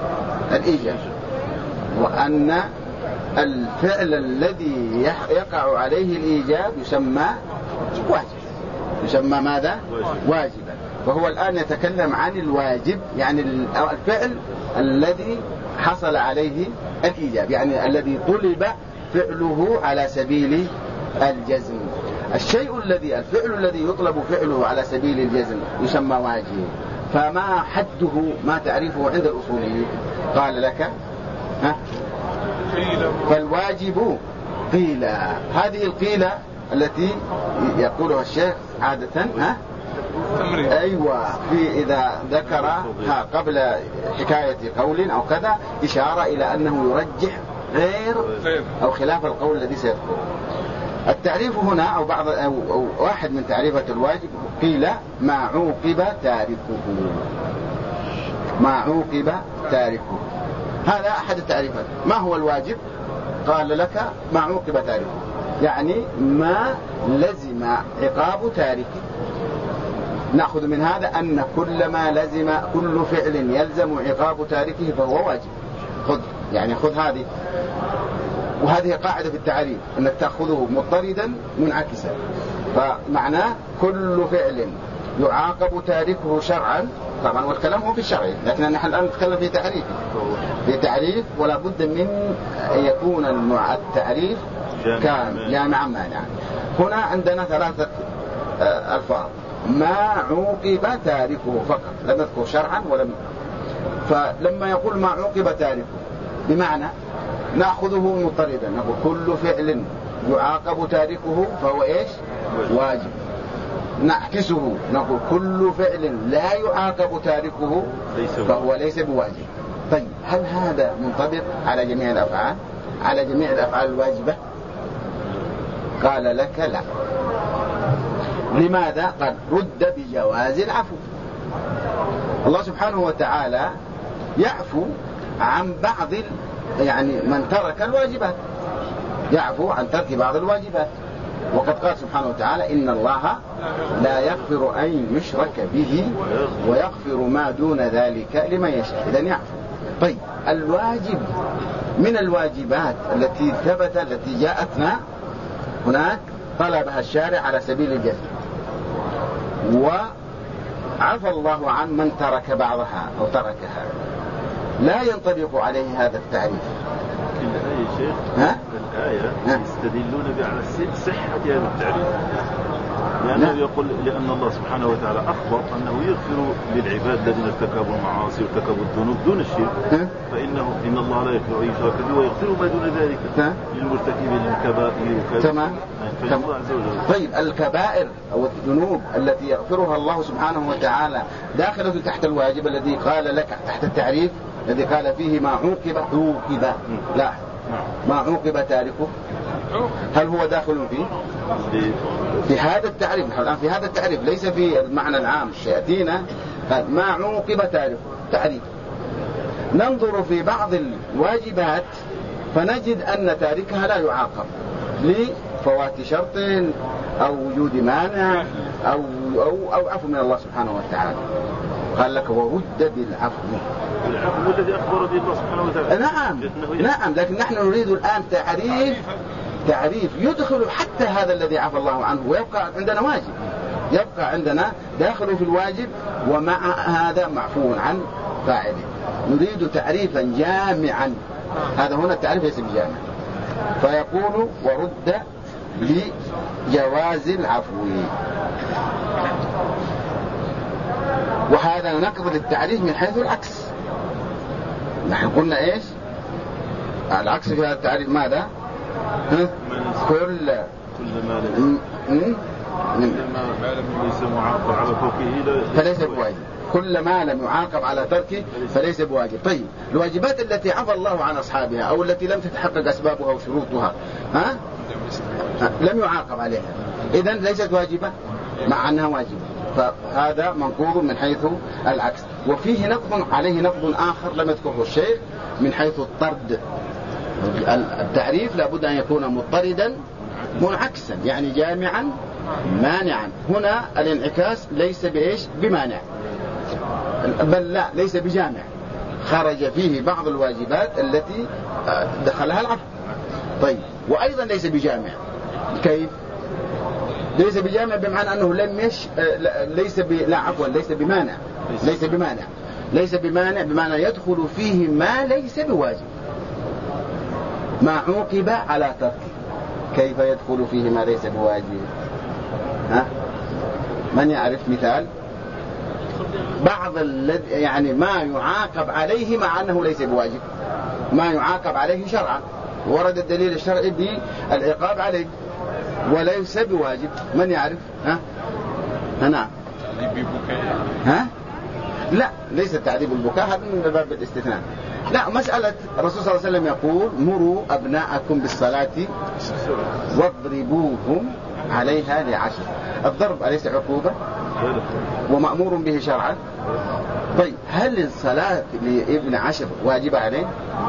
وأن الفعل الذي يقع عليه الإيجاب يسمى واجب. يسمى ماذا؟ واجبا. وهو الآن يتكلم عن الواجب، يعني الفعل الذي حصل عليه الإيجاب، يعني الذي طلب فعله على سبيل الجزم. الفعل الذي يطلب فعله على سبيل الجزم يسمى واجب. فما حده، ما تعريفه عند الأصوليين؟ قال لك فالواجب قيل. هذه القيلة التي يقولها الشيخ عادة أيوة، في إذا ذكر قبل حكاية قول أو كذا إشارة إلى أنه يرجح غير أو خلاف القول الذي سيذكره. التعريف هنا أو واحد من تعريفات الواجب قيل ما عوقب تاركه. هذا أحد التعريفات. ما هو الواجب؟ قال لك ما عوقب تاركه، يعني ما لزم عقاب تاركه. نأخذ من هذا أن كل فعل يلزم عقاب تاركه فهو واجب. خذ هذه، وهذه قاعدة في التعريف، أنك تأخذه مضطردا منعكسا. فمعناه كل فعل يعاقب تاركه شرعا، طبعا والكلام هو في الشرع، لكن نحن الآن نتكلم في تعريف ولا بد من أن يكون التعريف كامل جامعا مانعا. هنا عندنا 3 ألفاظ: ما عوقب تاركه فقط، لم يذكر شرعا فلما يقول ما عوقب تاركه بمعنى نأخذه مضطردا، نقول كل فعل يعاقب تاركه فهو إيش؟ واجب. نعكسه نقول كل فعل لا يعاقب تاركه فهو ليس بواجب. طيب، هل هذا منطبق على جميع الأفعال؟ على جميع الأفعال الواجبة؟ قال لك لا. لماذا؟ قال رد بجواز العفو. الله سبحانه وتعالى يعفو عن بعض، يعني من ترك الواجبات يعفو عن ترك بعض الواجبات. وقد قال سبحانه وتعالى إن الله لا يغفر أن يشرك به ويغفر ما دون ذلك لمن يشاء. إذن يعفو. طيب، الواجب من الواجبات التي ثبت التي جاءتنا هناك طلبها الشارع على سبيل الجزم، وعفى الله عن من ترك بعضها أو تركها. لا ينطبق عليه هذا التعريف. الآية شيخ، الآية يستدلون على صحة هذا التعريف، لأنه يقول لأن الله سبحانه وتعالى أخبر أنه يغفر للعباد الذين ارتكبوا المعاصي وارتكبوا الذنوب دون الشرك، إن الله لا يغفر أن يشرك به ويغفر ما دون ذلك للمرتكبين للكبائر وكذا. تمام. طيب، الكبائر أو الذنوب التي يغفرها الله سبحانه وتعالى داخلة تحت الواجب الذي قال لك تحت التعريف الذي قال فيه ما عوقب لا، ما عوقب تاركه، هل هو داخل فيه؟ في هذا التعريف. نحن الآن في هذا التعريف، ليس في المعنى العام سيأتينا. قال ما عوقب تاركه تعريف. ننظر في بعض الواجبات فنجد أن تاركها لا يعاقب، لفوات شرط أو وجود مانع أو عفو من الله سبحانه وتعالى. قال لك ورد بالعفو. العفو الذي أخبر به الله سبحانه وتعالى. نعم، لكن نحن نريد الآن تعريف يدخل حتى هذا الذي عفى الله عنه ويبقى عندنا واجب، يبقى عندنا داخل في الواجب ومع هذا معفو عن فاعله. نريد تعريفا جامعا، هذا هنا التعريف ليس بجامع. فيقول ورد لجواز العفو. وهذا نقض للتعريف من حيث العكس. نحن قلنا ايش العكس في هذا التعريف؟ ماذا؟ كل ما ليس معاقب على تركه فليس بواجب. كل ما لم يعاقب على تركه فليس بواجب. طيب الواجبات التي عفى الله عن أصحابها أو التي لم تتحقق أسبابها وشروطها لم يعاقب عليها، إذن ليست واجبة مع أنها واجبة. فهذا منقوض من حيث العكس. وفيه نقض عليه نقض آخر لم يذكره الشيخ من حيث الطرد. التعريف لابد أن يكون مضطردا منعكسا، يعني جامعا مانعا. هنا الانعكاس ليس بإيش؟ بمانع، بل لا، ليس بجامع، خرج فيه بعض الواجبات التي دخلها العفو. طيب وأيضا ليس بجامع. كيف؟ ليس بجامع بمعنى أنه ليس بمانع بمعنى يدخل فيه ما ليس بواجب، ما عوقب على تركه. كيف يدخل فيه ما ليس بواجب؟ من يعرف مثال؟ بعض يعني ما يعاقب عليه مع أنه ليس بواجب، ما يعاقب عليه شرعا، ورد الدليل الشرعي بالعقاب عليه وليس بواجب. من يعرف؟ نعم. لا، ليس تعذيب البكاء، هذا من باب الاستثناء. لا، مسألة الرسول صلى الله عليه وسلم يقول مروا أبناءكم بالصلاة واضربوهم عليها ل10. الضرب أليس عقوبة ومأمور به شرعا؟ طيب هل الصلاة لابن 10 واجبة عليه؟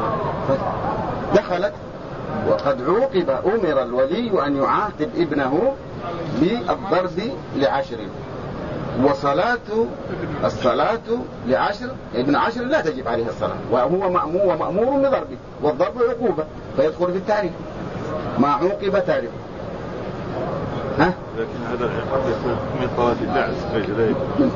دخلت وقد عوقب، أمر الولي أن يعاقب ابنه بالضرب ل10. الصلاة ل10 ابن 10 لا تجب عليه الصلاة، وهو مأمور بضربه، والضرب عقوبة فيدخل في التعريف ما عوقب تاركه. لكن هذا العقاب يكون من طرف الله عز وجل.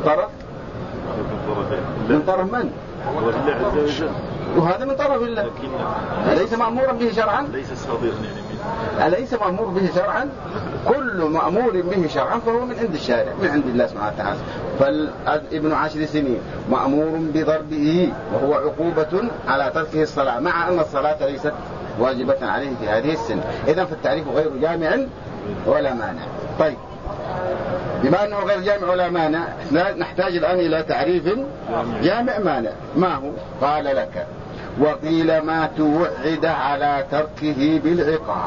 من طرف من؟ الله عز وجل. وهذا من طرف الله. أليس مأمورا به شرعا؟ ليس صادرا يعني. أليس مأمور به شرعا؟ كل مأمور به شرعا فهو من عند الشارع، من عند الله سبحانه وتعالى. فالابن 10 سنين مأمور بضربه وهو عقوبة على تركه الصلاة، مع أن الصلاة ليست واجبة عليه في هذه السن. إذن فالتعريف غير جامع ولا مانع. طيب بما أنه غير جامع ولا مانع نحتاج الآن إلى تعريف جامع مانع. ما هو؟ قال لك وقيل ما توعد على تركه بالعقاب.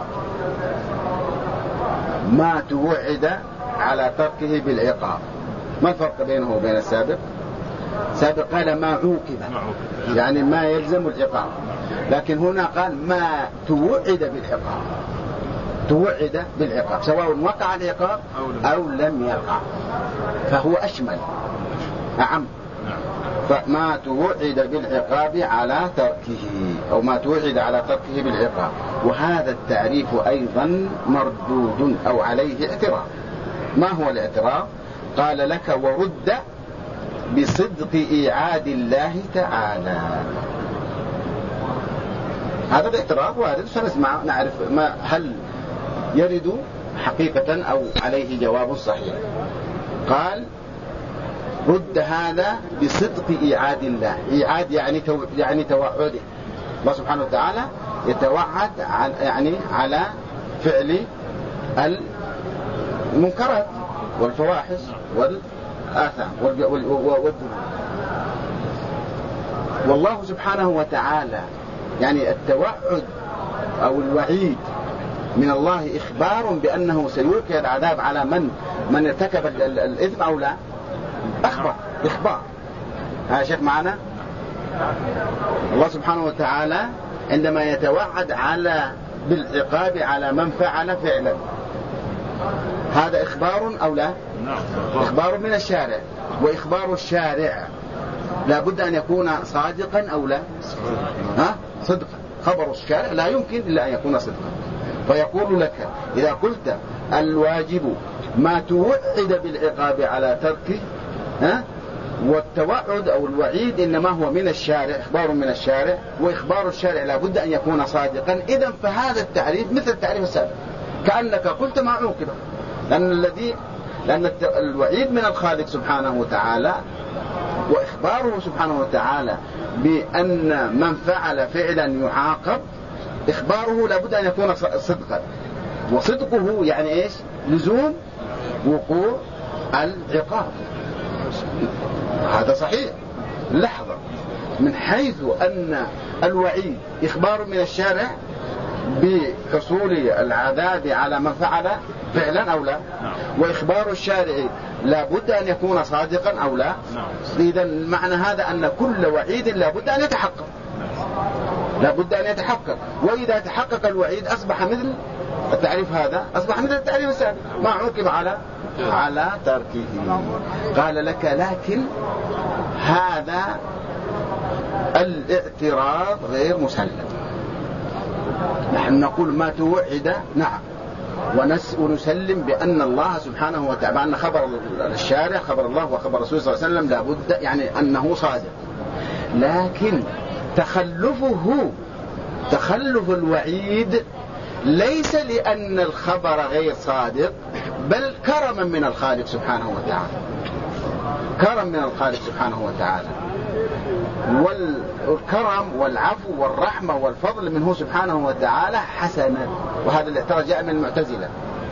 ما توعد على تركه بالعقاب، ما الفرق بينه وبين السابق؟ سابق قال ما عوقب، يعني ما يلزم العقاب، لكن هنا قال ما توعد بالعقاب. توعد بالعقاب سواء وقع العقاب أو لم يقع، فهو أشمل أعم. فما توعد بالعقاب على تركه، أو ما توعد على تركه بالعقاب. وهذا التعريف أيضا مردود أو عليه اعتراض. ما هو الاعتراض؟ قال لك ورد بصدق إيعاد الله تعالى. هذا الاعتراض وارد، سنسمع نعرف هل يرد حقيقة أو عليه جواب صحيح. قال رد هذا بصدق إيعاد الله. إيعاد يعني توعده. الله سبحانه وتعالى يتوعد على فعل المنكرات والفواحش والآثام والذنوب. والله سبحانه وتعالى يعني التوعد أو الوعيد من الله إخبار بأنه سيوقع العذاب على من ارتكب الإثم أو لا. إخبار. هذا شيخ معنا. الله سبحانه وتعالى عندما يتوعد على بالعقاب على من فعل فعلا. هذا إخبار أو لا؟ نعم. إخبار من الشارع، وإخبار الشارع لا بد أن يكون صادقا أو لا؟ صدقا. خبر الشارع لا يمكن إلا أن يكون صدقا. فيقول لك إذا قلت الواجب ما توعد بالعقاب على تركه، والتوعد أو الوعيد إنما هو من الشارع، إخبار من الشارع، وإخبار الشارع لا بد أن يكون صادقا. إذن فهذا التعريف مثل التعريف السابق، كأنك قلت ما عوقب، لأن الوعيد من الخالق سبحانه وتعالى، وإخباره سبحانه وتعالى بأن من فعل فعلا يعاقب، إخباره لا بد أن يكون صدقا، وصدقه يعني إيش؟ لزوم وقوع العقاب. هذا صحيح. لحظة، من حيث أن الوعيد إخبار من الشارع بحصول العذاب على من فعل فعلا أو لا، وإخبار الشارع لا بد أن يكون صادقا أو لا. إذن معنى هذا أن كل وعيد لا بد أن يتحقق، لا بد أن يتحقق. وإذا تحقق الوعيد أصبح مثل التعريف هذا، أصبح مثل التعريف السابق، ما عوقب على تركه. قال لك لكن هذا الاعتراض غير مسلم. نحن نقول ما توعد نعم، ونسلم بأن الله سبحانه وتعالى، بأن خبر الشارع خبر الله وخبر الرسول صلى الله عليه وسلم لابد يعني أنه صادق، لكن تخلف الوعيد ليس لأن الخبر غير صادق، بل كرما من الخالق سبحانه وتعالى، كرم من الخالق سبحانه وتعالى. والكرم والعفو والرحمة والفضل منه سبحانه وتعالى حسنا، وهذا الاعتراض جاء من المعتزلة.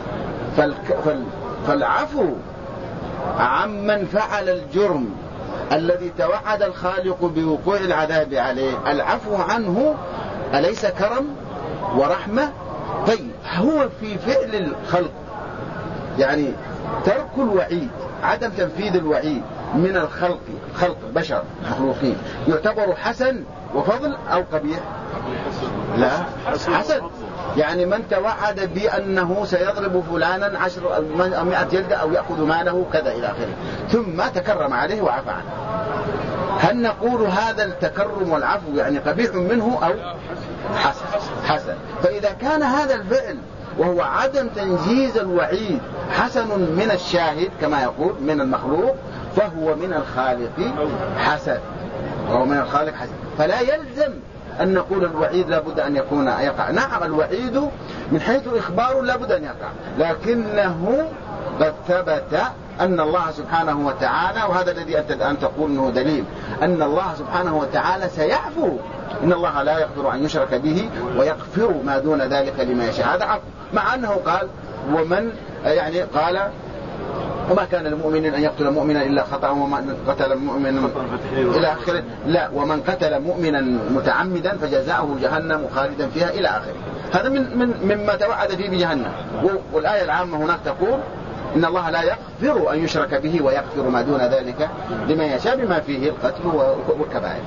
فالعفو عمن فعل الجرم الذي توعد الخالق بوقوع العذاب عليه، العفو عنه أليس كرم ورحمة؟ طيب هو في فعل الخلق، يعني ترك الوعيد، عدم تنفيذ الوعيد من الخلق، خلق بشر مخلوقين، يعتبر حسن وفضل أو قبيح؟ لا، حسن. يعني من توعد بأنه سيضرب فلانا 10 أو 100 جلدة أو يأخذ ماله كذا إلى آخره، ثم تكرم عليه وعفى عنه، هل نقول هذا التكرم والعفو يعني قبيح منه أو حسن؟ فإذا كان هذا الفعل وهو عدم تنجيز الوعيد حسن من الشاهد كما يقول من المخلوق، فهو من الخالق حسن، وهو من الخالق حسن. فلا يلزم أن نقول الوعيد لابد أن يكون يقع. نعم الوعيد من حيث إخبار لابد أن يقع، لكنه قد ثبت أن الله سبحانه وتعالى، وهذا الذي أنت الآن تقول أنه دليل، أن الله سبحانه وتعالى سيعفو، إن الله لا يغفر أن يشرك به ويغفر ما دون ذلك لما يشاء، هذا عفو. مع أنه قال ومن يعني قال وما كان لمؤمن أن يقتل مؤمنا إلا خطأ ومن قتل مؤمنا إلى آخره، لا ومن قتل مؤمنا متعمدا فجزاؤه جهنم خالدا فيها إلى آخره. هذا مما توعد فيه بجهنم. والآية العامة هناك تقول إن الله لا يغفر أن يشرك به ويغفر ما دون ذلك لمن يشاء بما فيه القتل والكبائر.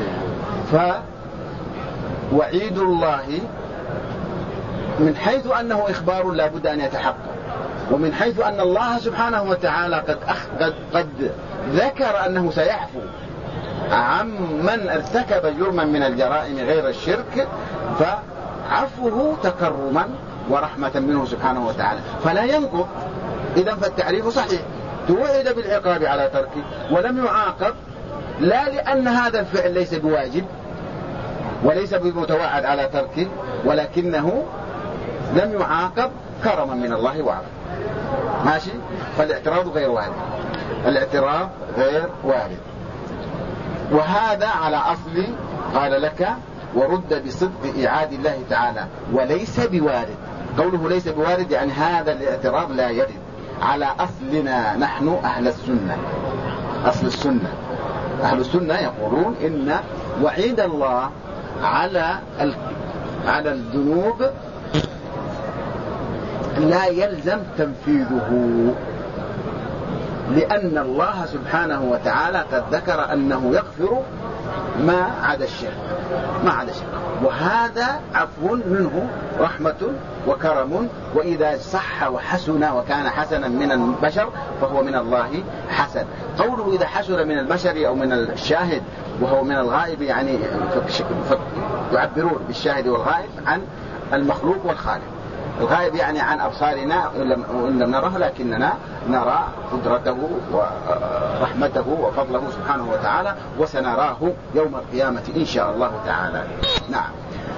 فوعيد الله من حيث أنه إخبار لا بد أن يتحقق، ومن حيث أن الله سبحانه وتعالى قد ذكر أنه سيعفو عمن ارتكب جرما من الجرائم غير الشرك، فعفوه تكرما ورحمة منه سبحانه وتعالى، فلا ينقض. إذن فالتعريف صحيح، توعد بالعقاب على تركه ولم يعاقب، لا لأن هذا الفعل ليس بواجب وليس بمتوعد على تركه، ولكنه لم يعاقب كرما من الله وعفو. ماشي؟ فالاعتراض غير وارد، الاعتراض غير وارد. وهذا على أصل قال لك ورد بصدق إعاد الله تعالى وليس بوارد. قوله ليس بوارد يعني هذا الاعتراض لا يرد على أصلنا نحن أهل السنة. أصل السنة، أهل السنة يقولون إن وعيد الله على الذنوب لا يلزم تنفيذه، لأن الله سبحانه وتعالى قد ذكر أنه يغفر ما عدا الشرك، وهذا عفو منه، رحمة وكرم، وإذا صح وحسن وكان حسنا من البشر فهو من الله حسن. قوله إذا حسن من البشر أو من الشاهد وهو من الغائب، يعني يعبرون بالشاهد والغائب عن المخلوق والخالق. الغائب يعني عن أبصارنا وإن لم نره، لكننا نرى قدرته ورحمته وفضله سبحانه وتعالى، وسنراه يوم القيامة إن شاء الله تعالى. نعم.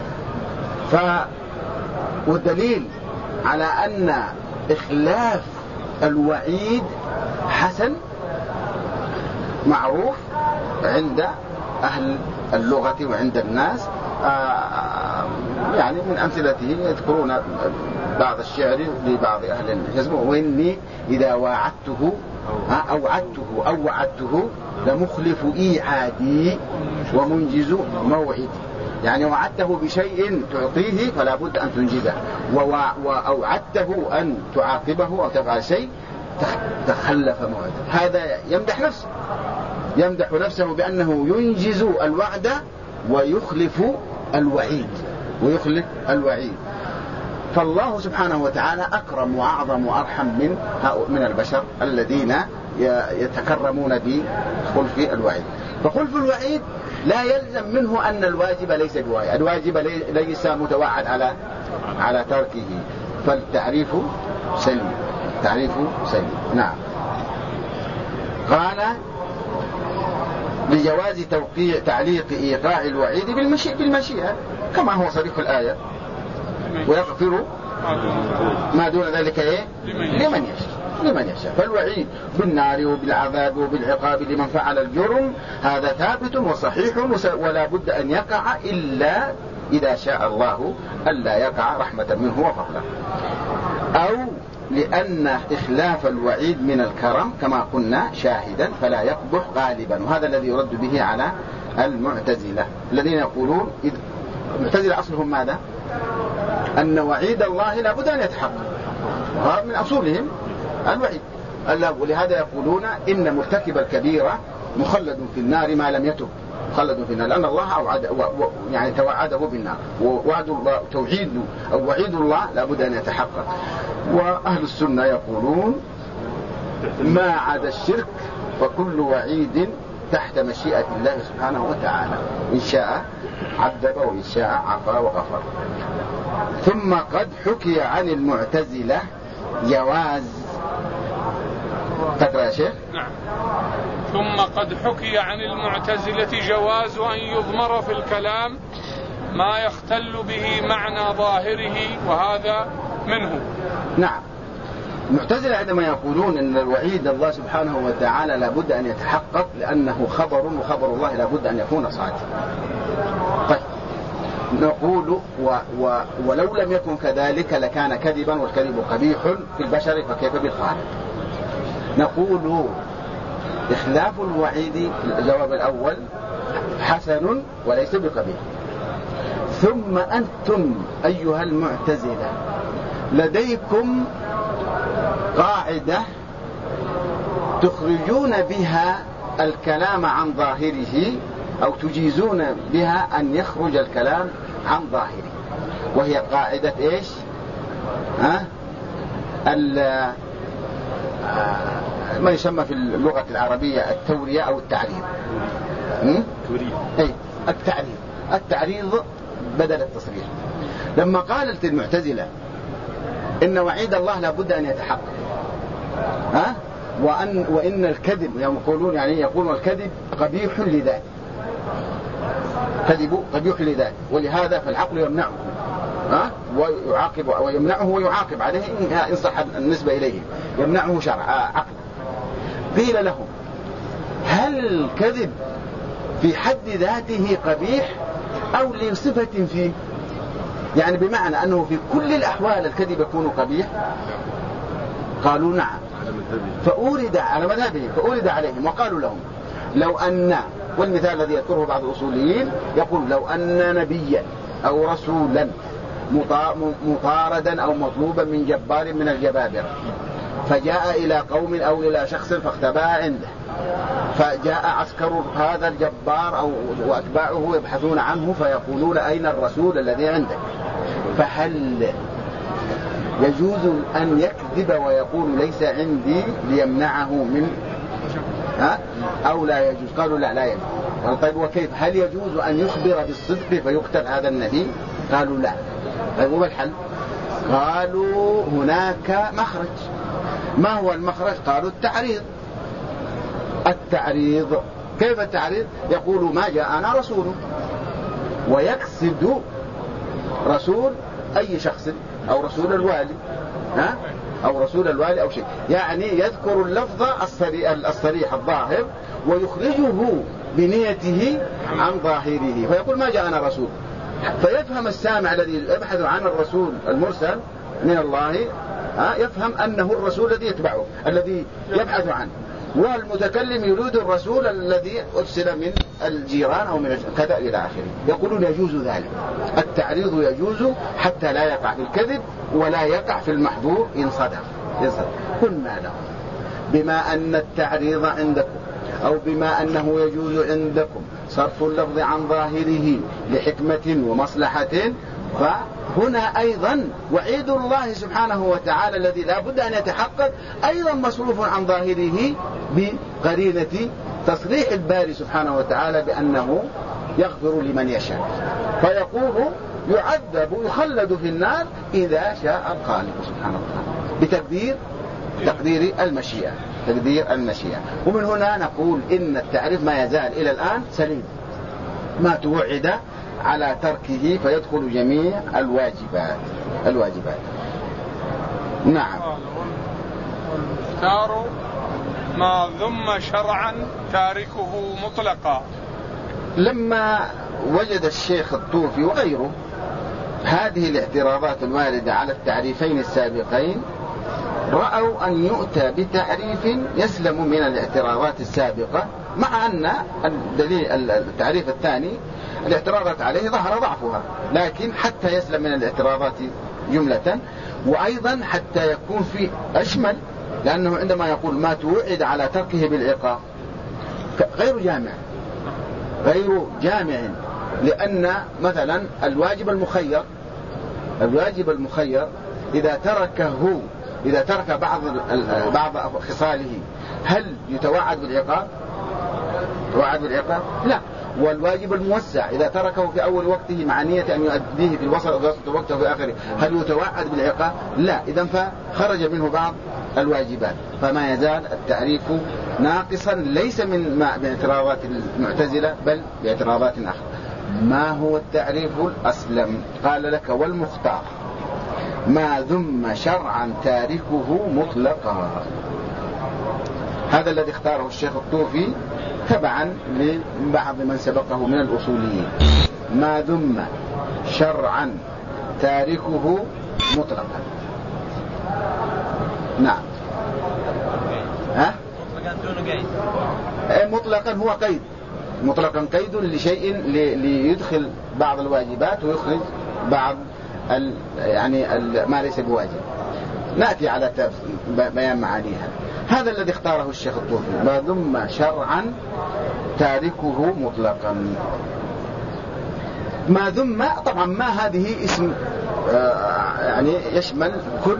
والدليل على أن إخلاف الوعيد حسن معروف عند أهل اللغة وعند الناس، يعني من أمثلته يذكرون بعض الشعر لبعض أهل الحزب: وإني إذا وعدته أو وعدته لمخلف إيعادي ومنجز موعدي. يعني وعدته بشيء تعطيه فلا بد أن تنجزه، وأوعدته أن تعاقبه أو تفعل شيء تخلف موعده. هذا يمدح نفسه بأنه ينجز الوعد ويخلف الوعيد. فالله سبحانه وتعالى أكرم وأعظم وأرحم من البشر الذين يتكرمون بخلف الوعيد. فخلف الوعيد لا يلزم منه أن الواجب ليس بواجب، الواجب ليس متوعد على تركه، فالتعريف سليم. نعم. قال: لجواز تعليق إيقاع الوعيد بالمشيئة كما هو صريح الآية، ويغفر ما دون ذلك لمن يشاء. فالوعيد بالنار وبالعذاب وبالعقاب لمن فعل الجرم هذا ثابت وصحيح، ولا بد أن يقع إلا إذا شاء الله ألا يقع رحمة منه وفضله. أو لأن إخلاف الوعيد من الكرم كما قلنا شاهدا فلا يقبح غالبا، وهذا الذي يرد به على المعتزلة الذين يقولون المعتزلة أصلهم ماذا؟ أن وعيد الله لا بد أن يتحقق، وهذا من أصولهم الوعيد. ولهذا يقولون إن مرتكب الكبيرة مخلد في النار ما لم يتب، مخلد في النار، لأن الله يعني توعده بالنار، ووعد الله وعيد الله لا بد أن يتحقق. وأهل السنة يقولون ما عدا الشرك فكل وعيد تحت مشيئة الله سبحانه وتعالى، إن شاء عذب وإن شاء عفا وغفر. ثم قد حكي عن المعتزلة جواز، تقرأ يا شيخ؟ نعم. ثم قد حكي عن المعتزلة جواز أن يضمر في الكلام ما يختل به معنى ظاهره، وهذا منه. نعم. المعتزلة عندما يقولون أن الوعيد الله سبحانه وتعالى لابد أن يتحقق لأنه خبر، وخبر الله لابد أن يكون صادقا. طيب نقول ولو لم يكن كذلك لكان كذبا، والكذب قبيح في البشر فكيف بالخالق؟ نقول إخلاف الوعيد الجواب الأول حسن وليس بقبيح. ثم أنتم أيها المعتزلة لديكم قاعدة تخرجون بها الكلام عن ظاهره، أو تجيزون بها أن يخرج الكلام عن ظاهره، وهي قاعدة إيش؟ ما يسمى في اللغة العربية التورية أو التعريض. التعريض بدل التصريح. لما قالت المعتزلة إن وعيد الله لابد أن يتحقق، وإن الكذب يقولون الكذب قبيح لذاته، كذب قبيح لذاته، ولهذا فالعقل يمنعه ويعاقب، ويمنعه ويعاقب عليه إن صح النسبة إليه، يمنعه عقل. قيل لهم هل الكذب في حد ذاته قبيح أو لصفة فيه؟ يعني بمعنى أنه في كل الأحوال الكذب يكون قبيح؟ قالوا نعم. فأورد على مذهبه، فأورد عليهم وقالوا لهم لو أن، والمثال الذي يذكره بعض الأصوليين يقول لو أن نبيا أو رسولا مطاردا أو مطلوبا من جبار من الجبابرة فجاء إلى قوم أو إلى شخص فاختبأ عنده، فجاء عسكر هذا الجبار وأتباعه يبحثون عنه فيقولون أين الرسول الذي عندك؟ فهل يجوز أن يكذب ويقول ليس عندي ليمنعه من أو لا يجوز؟ قالوا لا يجوز. قال طيب وكيف؟ هل يجوز أن يخبر بالصدق فيقتل هذا النبي؟ قالوا لا. طيب وما الحل؟ قالوا هناك مخرج. ما هو المخرج؟ قالوا التعريض. كيف التعريض؟ يقول ما جاءنا رسول، ويقصد رسول أي شخص أو رسول الوالي أو رسول الوالي أو شيء، يعني يذكر اللفظ الصريح الظاهر ويخرجه بنيته عن ظاهره، فيقول ما جاءنا رسول، فيفهم السامع الذي يبحث عن الرسول المرسل من الله يفهم أنه الرسول الذي يتبعه الذي يبحث عنه، والمتكلم يريد الرسول الذي أرسل من الجيران أو من كذا إلى آخره. يقولون يجوز ذلك، التعريض يجوز حتى لا يقع في الكذب ولا يقع في المحظور إن صدق. قلنا لهم بما أن التعريض عندكم أو بما أنه يجوز عندكم صرف اللفظ عن ظاهره لحكمة ومصلحة، فهنا أيضا وعيد الله سبحانه وتعالى الذي لا بد أن يتحقق أيضا مصروف عن ظاهره بقرينة تصريح الباري سبحانه وتعالى بأنه يغفر لمن يشاء، فيقول يعذب يخلد في النار إذا شاء الخالق سبحانه وتعالى تقدير المشيئة. ومن هنا نقول إن التعريف ما يزال إلى الآن سليم، ما توعد على تركه فيدخل جميع الواجبات. نعم. والمختار ما ذم شرعا تاركه مطلقا. لما وجد الشيخ الطوفي وغيره هذه الاعتراضات الواردة على التعريفين السابقين، رأوا أن يؤتى بتعريف يسلم من الاعتراضات السابقة، مع أن التعريف الثاني الاعتراضات عليه ظهر ضعفها، لكن حتى يسلم من الاعتراضات جملة، وأيضا حتى يكون في أشمل، لأنه عندما يقول ما توعد على تركه بالعقاب غير جامع، لأن مثلا الواجب المخير إذا ترك بعض خصاله هل يتوعد بالعقاب؟ لا. والواجب الموسع إذا تركه في أول وقته مع نية أن يؤديه في الوسط وقته في آخره هل يتوعد بالعقاب؟ لا. إذن فخرج منه بعض الواجبات، فما يزال التعريف ناقصا ليس من اعتراضات المعتزلة بل باعتراضات أخرى. ما هو التعريف الأسلم؟ قال لك والمختار ما ذم شرعا تاركه مطلقا. هذا الذي اختاره الشيخ الطوفي تبعا لبعض من سبقه من الأصوليين. ما ذم شرعا تاركه مطلقا. نعم. مطلقا دون قيد. مطلقا هو قيد، مطلقا قيد لشيء ليدخل بعض الواجبات ويخرج بعض ما ليس بواجب. نأتي على بيان معانيها. هذا الذي اختاره الشيخ الطوفي، ما ذم شرعا تاركه مطلقا. ما ذم طبعا ما هذه اسم يشمل كل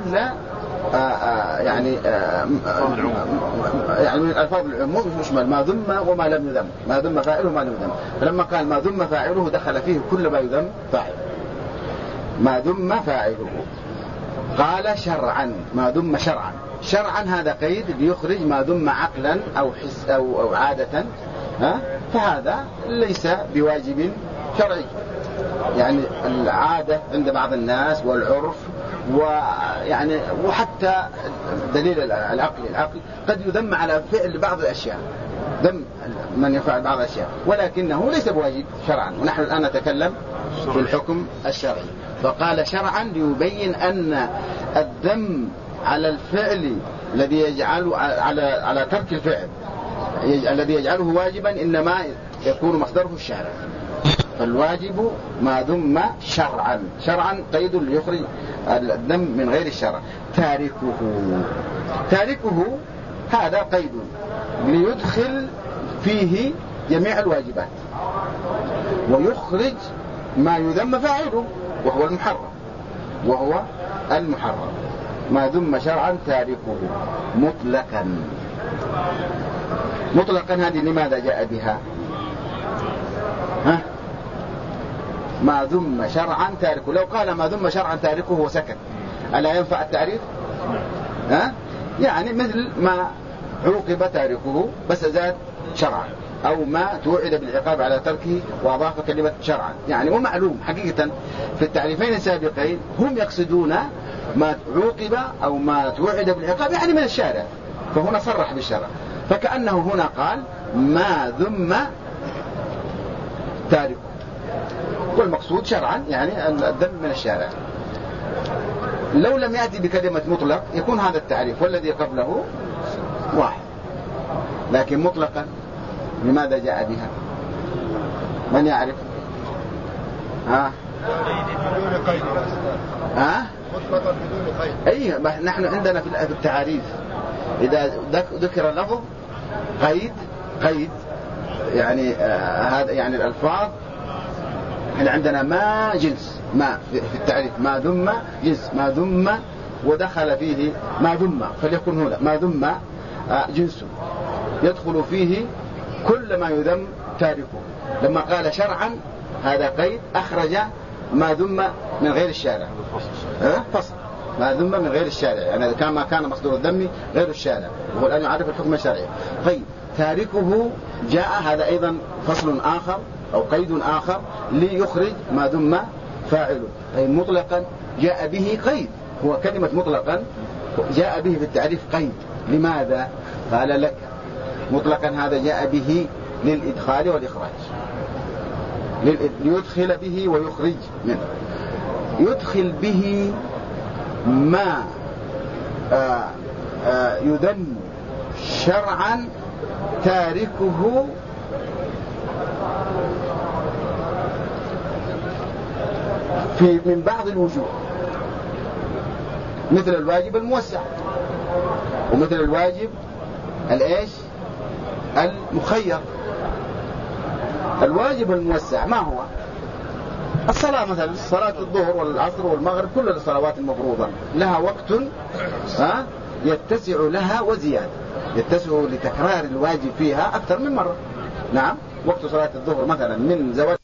من الفاظ العموم، يشمل ما ذم وما لم يذم، ما ذم فاعله وما لم يذم. فلما قال ما ذم فاعله دخل فيه كل ما يذم فاعله. ما ذم فاعله. قال شرعا، ما ذم شرعا هذا قيد ليخرج ما ذم عقلا أو حس أو عادة، فهذا ليس بواجب شرعي. العادة عند بعض الناس والعرف وحتى دليل العقل قد يذم على فعل بعض الأشياء، ذم من يفعل بعض الأشياء، ولكنه ليس بواجب شرعا. ونحن الآن نتكلم في الحكم الشرعي. فقال شرعا ليبين أن الذم على الفعل الذي يجعله على ترك الفعل الذي يجعله واجبا إنما يكون مصدره الشارع. فالواجب ما دم شرعا، شرعا قيد ليخرج الدم من غير الشرع. تاركه هذا قيد ليدخل فيه جميع الواجبات ويخرج ما يذم فاعله وهو المحرم. ما دم شرعا تاركه مطلقا هذه لماذا جاء بها؟ ما ذم شرعا تاركه، لو قال ما ذم شرعا تاركه وسكت ألا ينفع التعريف؟ يعني مثل ما عوقب تاركه بس زاد شرعا، أو ما توعد بالعقاب على تركه وأضاف كلمة شرعا. يعني ومعلوم حقيقة في التعريفين السابقين هم يقصدون ما عوقب أو ما توعد بالعقاب يعني من الشارع، فهنا صرح بالشرع، فكأنه هنا قال ما ذم تاركه، والمقصود شرعا يعني الدم من الشارع. لو لم يأتي بكلمة مطلق يكون هذا التعريف والذي قبله واحد، لكن مطلقا لماذا جاء بها؟ من يعرف؟ بدون قيد مطلقا بدون قيد. أي نحن عندنا في التعريف إذا ذكر لفظ قيد يعني هذا يعني الألفاظ احنا عندنا ما جنس، ما في التعريف ما ذم جنس، ما ذم ودخل فيه ما ذم فليكن هنا ما ذم جنس يدخل فيه كل ما يذم تاركه. لما قال شرعا هذا قيد أخرج ما ذم من غير الشارع، فصل ما ذم من غير الشارع، يعني ما كان مصدر الذم غير الشارع وهو الآن يعرف الحكم الشرعي. طيب تاركه جاء هذا أيضا فصل آخر أو قيد آخر ليخرج ما ذم فاعله. طيب مطلقا جاء به قيد، هو كلمة مطلقا جاء به في التعريف قيد. لماذا؟ قال لك مطلقا هذا جاء به للإدخال والإخراج، ليدخل به ويخرج منه. يدخل به ما يذم شرعا تاركه من بعض الوجوه، مثل الواجب الموسع ومثل الواجب المخير. الواجب الموسع ما هو؟ الصلاة مثلا، صلاة الظهر والعصر والمغرب كل الصلوات المفروضة لها وقت يتسع لها وزيادة، يتسع لتكرار الواجب فيها أكثر من مرة. نعم، وقت صلاة الظهر مثلا من زوال